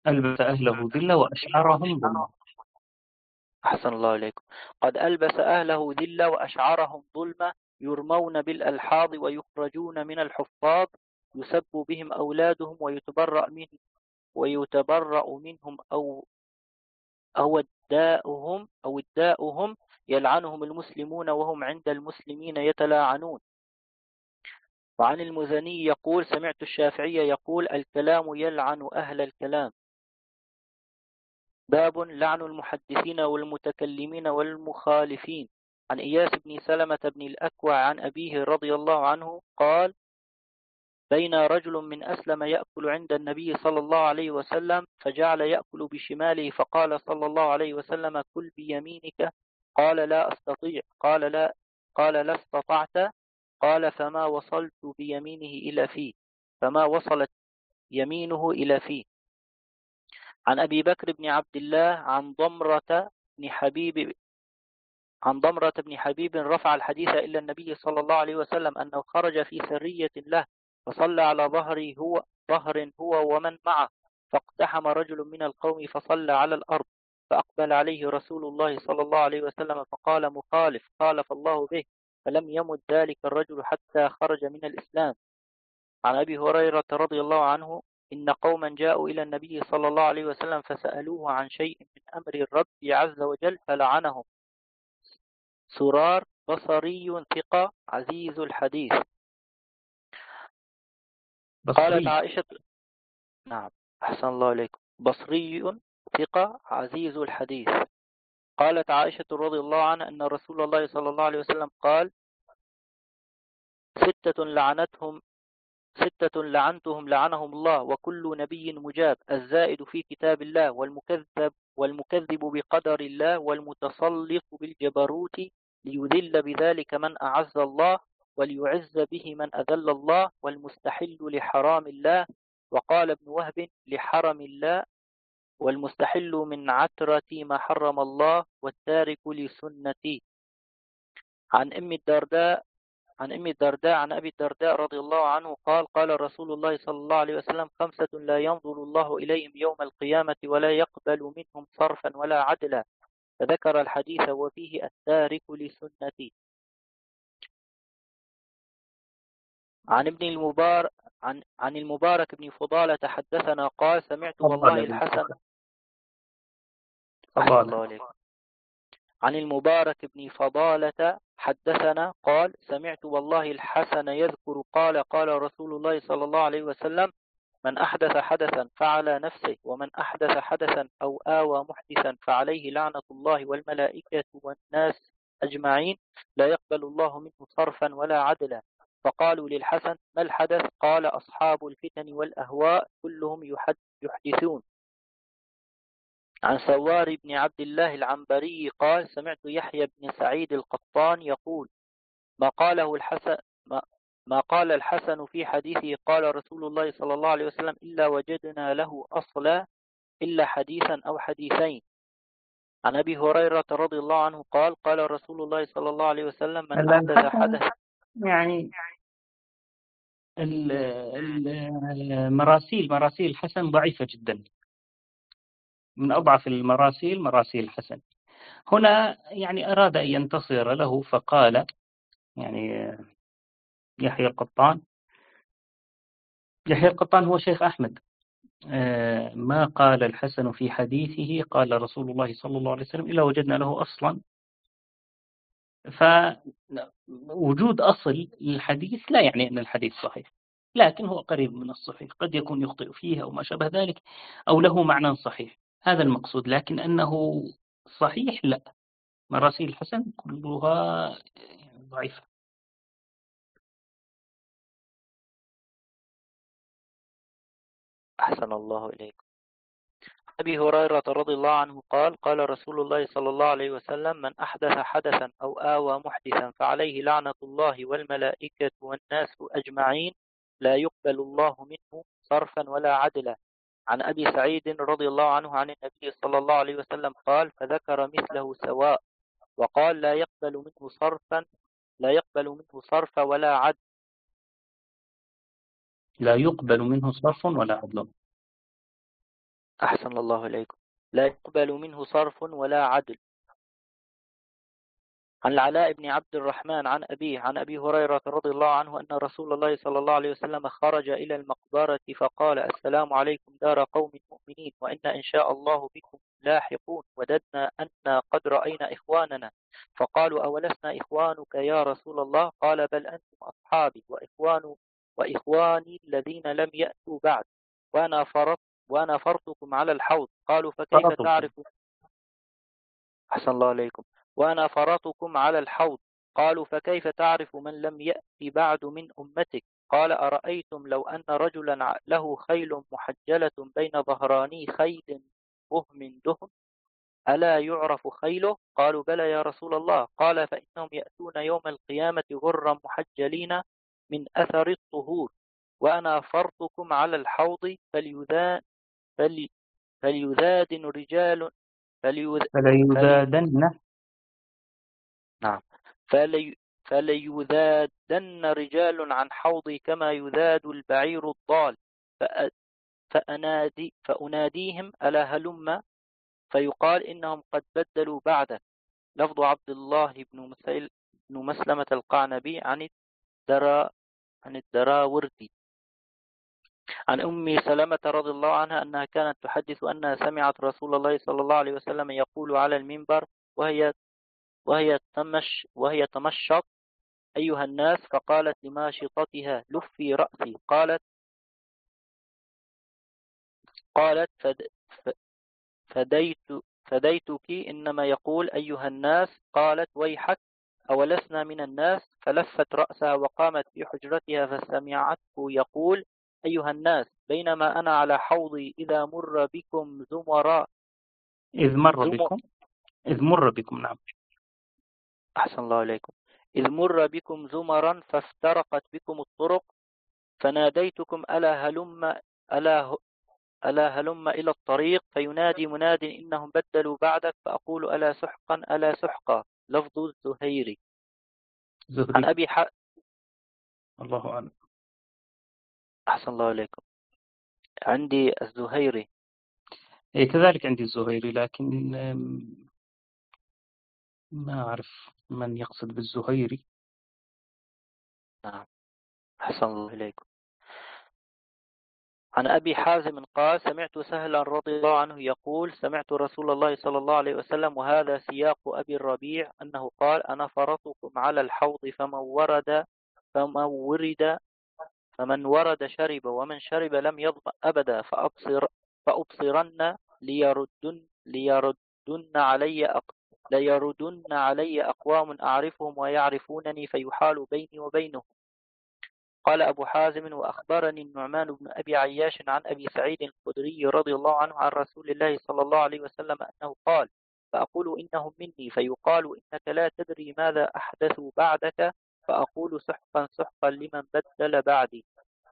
ألبس أهله ذلة وأشعرهم ظلما. أحسن الله إليكم. قد ألبس أهله ذلة وأشعرهم ظلما، يرمون بالألحاظ ويخرجون من الحفاظ، يسب بهم أولادهم ويتبرأ منهم ويتبرأ منهم أو أو الداؤهم أو الداؤهم يلعنهم المسلمون وهم عند المسلمين يتلاعنون. وعن المزني يقول: سمعت الشافعي يقول: الكلام يلعن أهل الكلام. باب لعن المحدثين والمتكلمين والمخالفين. عن إياس بن سلمة بن الأكوع عن أبيه رضي الله عنه قال: بين رجل من أسلم يأكل عند النبي صلى الله عليه وسلم، فجعل يأكل بشماله، فقال صلى الله عليه وسلم: كل بيمينك. قال: لا أستطيع. قال: لا قال: لا استطعت. قال: فما وصلت بيمينه إلى فيه فما وصلت يمينه إلى فيه. عن أبي بكر بن عبد الله عن ضمرة بن حبيب عن ضمرة بن حبيب رفع الحديث إلى النبي صلى الله عليه وسلم أنه خرج في سرية له، فصلى على ظهره هو ظهر هو ومن معه، فاقتحم رجل من القوم فصلى على الأرض، فأقبل عليه رسول الله صلى الله عليه وسلم فقال: مخالف خالف الله به، فلم يمت ذلك الرجل حتى خرج من الإسلام. عن أبي هريرة رضي الله عنه: إن قوما جاءوا إلى النبي صلى الله عليه وسلم فسألوه عن شيء من أمر الرب عز وجل فلعنهم. سرار بصري ثقة عزيز الحديث. قالت بصري. عائشة نعم أحسن الله إليكم. بصري ثقة عزيز الحديث. قالت عائشة رضي الله عنها أن رسول الله صلى الله عليه وسلم قال: ستة لعنتهم ستة لعنتهم لعنهم الله، وكل نبي مجاب: الزائد في كتاب الله، والمكذب والمكذب بقدر الله، والمتسلط بالجبروت ليذل بذلك من أعز الله وليعز به من أذل الله، والمستحل لحرام الله. وقال ابن وهب: لحرم الله، والمستحل من عترة ما حرم الله، والتارك لسنتي. عن أم الدرداء عن أم الدرداء عن أبي الدرداء رضي الله عنه قال: قال رسول الله صلى الله عليه وسلم: خمسة لا ينظر الله إليهم يوم القيامة ولا يقبل منهم صرفا ولا عدلا. فذكر الحديث وفيه التارك لسنتي. عن ابن المبارك عن عن المبارك بن فضالة حدثنا قال: سمعت والله الحسن أحسن الله عليكم. عن المبارك بن فضالة حدثنا قال: سمعت والله الحسن يذكر قال: قال رسول الله صلى الله عليه وسلم: من أحدث حدثا فعلى نفسه، ومن أحدث حدثا أو آوى محدثا فعليه لعنة الله والملائكة والناس أجمعين، لا يقبل الله منه صرفا ولا عدلا. فقالوا للحسن: ما الحدث؟ قال: أصحاب الفتن والأهواء كلهم يحدثون. عن سوار بن عبد الله العنبري قال: سمعت يحيى بن سعيد القطان يقول: ما قاله الحسن ما, ما قال الحسن في حديثه قال رسول الله صلى الله عليه وسلم إلا وجدنا له أصلا إلا حديثا أو حديثين. عن أبي هريرة رضي الله عنه قال: قال رسول الله صلى الله عليه وسلم: من أحدث حدث يعني المراسيل مراسيل الحسن ضعيفة جدا، من أضعف المراسيل مراسيل الحسن. هنا يعني أراد أن ينتصر له فقال يعني يحيى القطان يحيى القطان هو شيخ أحمد، ما قال الحسن في حديثه قال رسول الله صلى الله عليه وسلم إلا وجدنا له أصلا. فوجود أصل للحديث لا يعني أن الحديث صحيح، لكن هو قريب من الصحيح، قد يكون يخطئ فيه أو ما شابه ذلك، أو له معنى صحيح، هذا المقصود. لكن أنه صحيح لا، مراسيل الحسن كلها ضعيفة. أحسن الله إليكم. أبي هريرة رضي الله عنه قال: قال رسول الله صلى الله عليه وسلم: من أحدث حدثا أو آوى محدثا فعليه لعنة الله والملائكة والناس أجمعين، لا يقبل الله منه صرفا ولا عدلا. عن أبي سعيد رضي الله عنه عن النبي صلى الله عليه وسلم قال: فذكر مثله سواء، وقال: لا يقبل منه صرفا لا يقبل منه صرف ولا عدل. لا يقبل منه صرف ولا عدل. أحسن الله إليكم. لا يقبل منه صرف ولا عدل. عن العلاء بن عبد الرحمن عن أبيه عن أبي هريرة رضي الله عنه أن رسول الله صلى الله عليه وسلم خرج إلى المقبرة فقال: السلام عليكم دار قوم مؤمنين، وإن إن شاء الله بكم لاحقون، وددنا أن قد رأينا إخواننا. فقالوا: أولسنا إخوانك يا رسول الله؟ قال: بل أنتم أصحابي وإخوان وإخواني الذين لم يأتوا بعد، وأنا فرط وأنا فرطكم على الحوض. قالوا: فكيف فرطكم. تعرف؟ أحسن الله عليكم. وأنا فرطكم على الحوض. قالوا: فكيف تعرف من لم يأتي بعد من أمتك؟ قال: أرأيتم لو أن رجلا له خيل محجلة بين ظهراني خيل بهم دهم، ألا يعرف خيله؟ قالوا: بلى يا رسول الله. قال: فإنهم يأتون يوم القيامة غرا محجلين من أثر الطهور، وأنا فرطكم على الحوض، فليذان فلي فليذادن رجال فليذ فلا فلي يذادن نعم فلي فليذادن رجال عن حوضي كما يذاد البعير الضال، فأ- فأنادي فأناديهم: ألا هلم؟ فيقال: إنهم قد بدلوا بعدك. لفظ عبد الله بن مسيل بن مسلمة القعنبي عن الدرا عن الدراوردي. عن أم سلمة رضي الله عنها أنها كانت تحدث أنها سمعت رسول الله صلى الله عليه وسلم يقول على المنبر وهي وهي تمش وهي تمشط: أيها الناس. فقالت لماشطتها: لفي رأسي. قالت قالت فد فديت فديتك إنما يقول أيها الناس. قالت: ويحك، أولسنا من الناس؟ فلفت رأسها وقامت في حجرتها فسمعته يقول: أيها الناس، بينما أنا على حوضي إذا مر بكم زمراء إذ مر زمر بكم إذ مر بكم نعم أحسن الله عليكم. إذ مر بكم زمرا فافترقت بكم الطرق، فناديتكم: ألا هلم ألا ألا هلم إلى الطريق؟ فينادي مناد: إنهم بدلوا بعدك. فأقول: ألا سحقا ألا سحقا. لفظ الزهيري. عن زهري. أبي ح... الله أعلم. أحسن الله عليكم. عندي الزهيري. إيه كذلك عندي الزهيري، لكن أم، ما أعرف من يقصد بالزهيري. نعم أحسن الله إليكم. عن أبي حازم قال: سمعت سهلا رضي الله عنه يقول: سمعت رسول الله صلى الله عليه وسلم، وهذا سياق أبي الربيع، أنه قال: أنا فرطكم على الحوض، فمن ورد فمن ورد فمن ورد شرب، ومن شرب لم يظمأ أبدا. فأبصر فأبصرن ليردن ليردن علي أق... ليردن علي أقوام أعرفهم ويعرفونني، فيحال بيني وبينهم. قال أبو حازم: وأخبرني النعمان بن أبي عياش عن أبي سعيد الخدري رضي الله عنه عن رسول الله صلى الله عليه وسلم أنه قال: فأقول إنهم مني، فيقال: إنك لا تدري ماذا أحدثوا بعدك، فأقول: سحقا سحقا لمن بدل بعدي.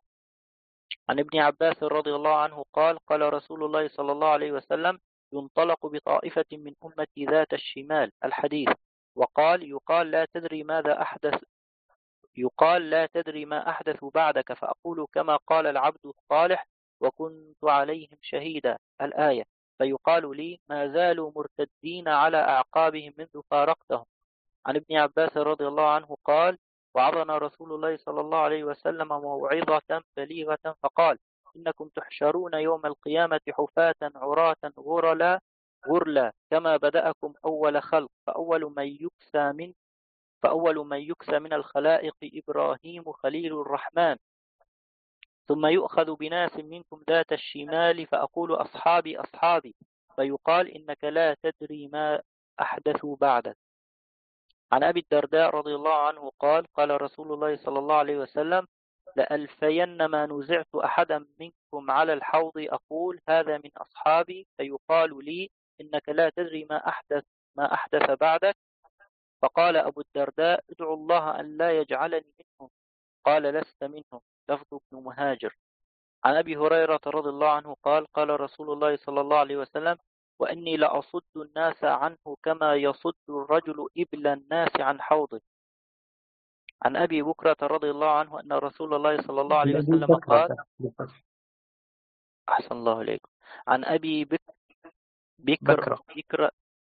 عن ابن عباس رضي الله عنه قال: قال رسول الله صلى الله عليه وسلم: ينطلق بطائفة من أمتي ذات الشمال. الحديث. وقال: يقال لا تدري ماذا أحدث يقال لا تدري ما أحدث بعدك، فأقول كما قال العبد الصالح: وكنت عليهم شهيدا. الآية. فيقال لي: ما زالوا مرتدين على أعقابهم منذ فارقتهم. عن ابن عباس رضي الله عنه قال: وعظنا رسول الله صلى الله عليه وسلم موعظة بليغة فقال: إنكم تحشرون يوم القيامة حفاة عراة غرلا غرلا كما بدأكم أول خلق، فأول من يكسى من فأول من يكسى من الخلائق إبراهيم خليل الرحمن، ثم يؤخذ بناس منكم ذات الشمال، فأقول: أصحابي أصحابي، فيقال: إنك لا تدري ما أحدثوا بعدك. عن أبي الدرداء رضي الله عنه قال: قال رسول الله صلى الله عليه وسلم: لألفين ما نزعت أحدا منكم على الحوض أقول: هذا من أصحابي، فيقال لي: إنك لا تدري ما أحدث ما أحدث بعدك. فقال أبو الدرداء: ادعو الله أن لا يجعلني منهم. قال: لست منهم. لفظ ابن مهاجر. عن أبي هريرة رضي الله عنه قال: قال رسول الله صلى الله عليه وسلم: وإني لأصد الناس عنه كما يصد الرجل إبل الناس عن حوضه. عن أبي بكرة رضي الله عنه أن رسول الله صلى الله عليه أبي وسلم قال: بكرة. أحسن الله إليكم. عن أبي بك بكر بكرة. بكر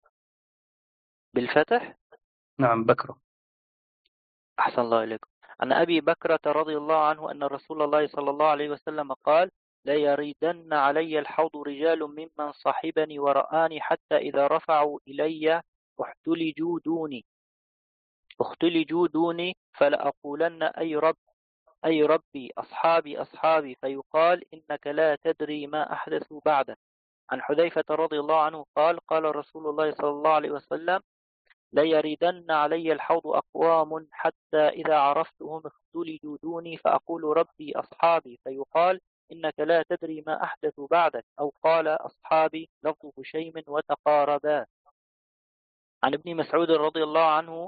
بالفتح. نعم بكرة. أحسن الله إليكم. عن أبي بكرة رضي الله عنه أن رسول الله صلى الله عليه وسلم قال: لا يريدن علي الحوض رجال ممن صحبني ورآني حتى إذا رفعوا إلي احتلجوا دوني اختلجوا دوني فلأقولن أي رب أي ربي أصحابي أصحابي، فيقال إنك لا تدري ما أحدث بعدك. عن حذيفة رضي الله عنه قال: قال رسول الله صلى الله عليه وسلم: لا يريدن علي الحوض أقوام حتى إذا عرفتهم اختلجوا دوني فأقول ربي أصحابي، فيقال إنك لا تدري ما أحدث بعدك، أو قال أصحابي لفظ هشيم وتقاربا. عن ابن مسعود رضي الله عنه: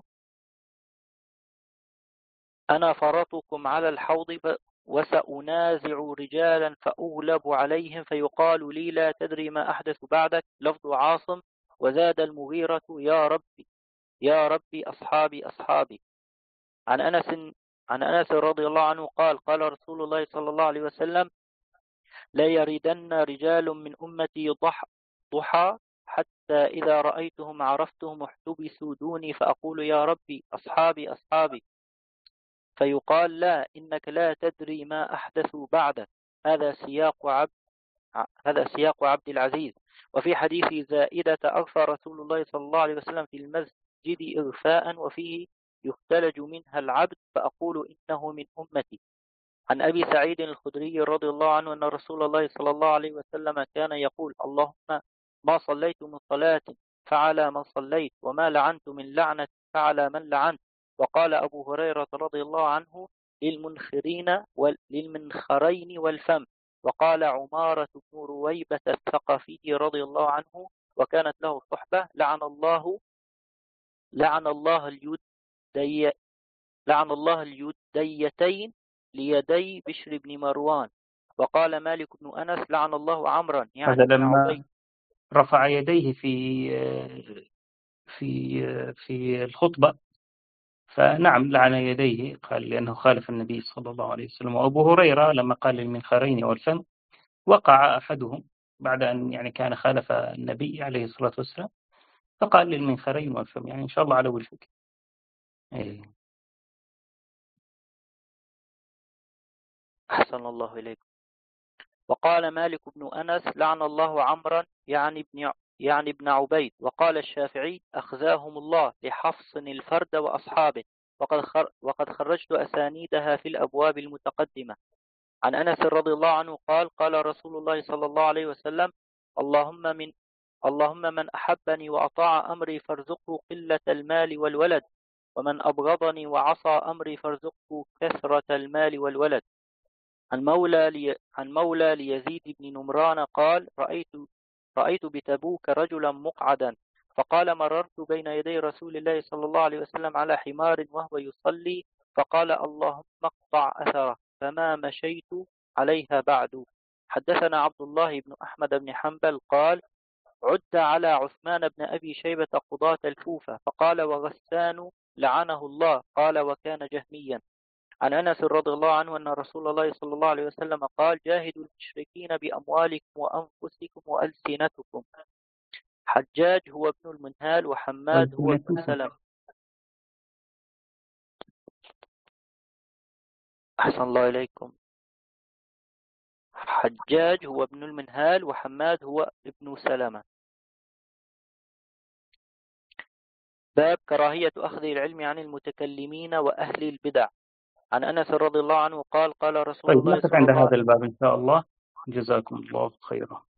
أنا فرطكم على الحوض وسأنازع رجالا فأغلب عليهم فيقال لي لا تدري ما أحدث بعدك، لفظ عاصم. وزاد المغيرة: يا ربي يا ربي أصحابي أصحابي. عن أنس عن أنس رضي الله عنه قال: قال رسول الله صلى الله عليه وسلم: لا يريدن رجال من أمتي ضح ضحى حتى إذا رأيتهم عرفتهم احتبسوا دوني فأقول يا ربي أصحابي أصحابي، فيقال لا إنك لا تدري ما أحدثوا بعدك. هذا سياق عبد هذا سياق عبد العزيز. وفي حديث زائدة: أغفى رسول الله صلى الله عليه وسلم في المسجد إغفاء وفيه يختلج منها العبد فأقول إنه من أمتي. عن أبي سعيد الخدري رضي الله عنه أن رسول الله صلى الله عليه وسلم كان يقول: اللهم ما صليت من صلاة فعلى من صليت، وما لعنت من لعنة فعلى من لعنت. وقال أبو هريرة رضي الله عنه: للمنخرين وللمنخرين والفم. وقال عمارة بن رويبة الثقفي رضي الله عنه وكانت له صحبة: لعن الله لعن الله اليدي لعن الله اليديتين ليدي بشر بن مروان. وقال مالك بن أنس: لعن الله عمرا يعني هذا بن لما عبيد. رفع يديه في في في الخطبة، فنعم لعن يديه، قال لأنه خالف النبي صلى الله عليه وسلم. وأبو هريرة لما قال للمنخرين والفم وقع أحدهم بعد أن يعني كان خالف النبي عليه الصلاة والسلام، فقال للمنخرين والفم، يعني إن شاء الله على وجهك. إيه. أحسن الله إليكم. وقال مالك بن أنس: لعن الله عمرا يعني ابن يعني ابن عبيد. وقال الشافعي: أخزاهم الله لحفص الفرد وأصحابه. وقد خر وقد خرجت أسانيدها في الأبواب المتقدمة. عن أنس رضي الله عنه قال: قال رسول الله صلى الله عليه وسلم: اللهم من اللهم من أحبني وأطاع أمري فارزقه قلة المال والولد، ومن أبغضني وعصى أمري فارزقه كثرة المال والولد. عن مولى لي عن مولى ليزيد بن نمران قال: رأيت رأيت بتبوك رجلا مقعدا، فقال: مررت بين يدي رسول الله صلى الله عليه وسلم على حمار وهو يصلي، فقال: اللهم اقطع أثره، فما مشيت عليها بعد. حدثنا عبد الله بن أحمد بن حنبل قال: عد على عثمان بن أبي شيبة قضاة الكوفة، فقال: وغسان لعنه الله، قال: وكان جهميا. عن أنس رضي الله عنه أن رسول الله صلى الله عليه وسلم قال: جاهدوا المشركين بأموالكم وأنفسكم وألسنتكم. حجاج هو ابن المنهال، وحماد هو ابن سلم. أحسن الله إليكم. حجاج هو ابن المنهال، وحماد هو ابن سلمة. باب كراهية أخذ العلم عن المتكلمين وأهل البدع. عن أنس رضي الله عنه قال: قال رسول طيب الله نقف صلى عند الله عليه هذا الباب إن شاء الله. جزاكم الله خيرا.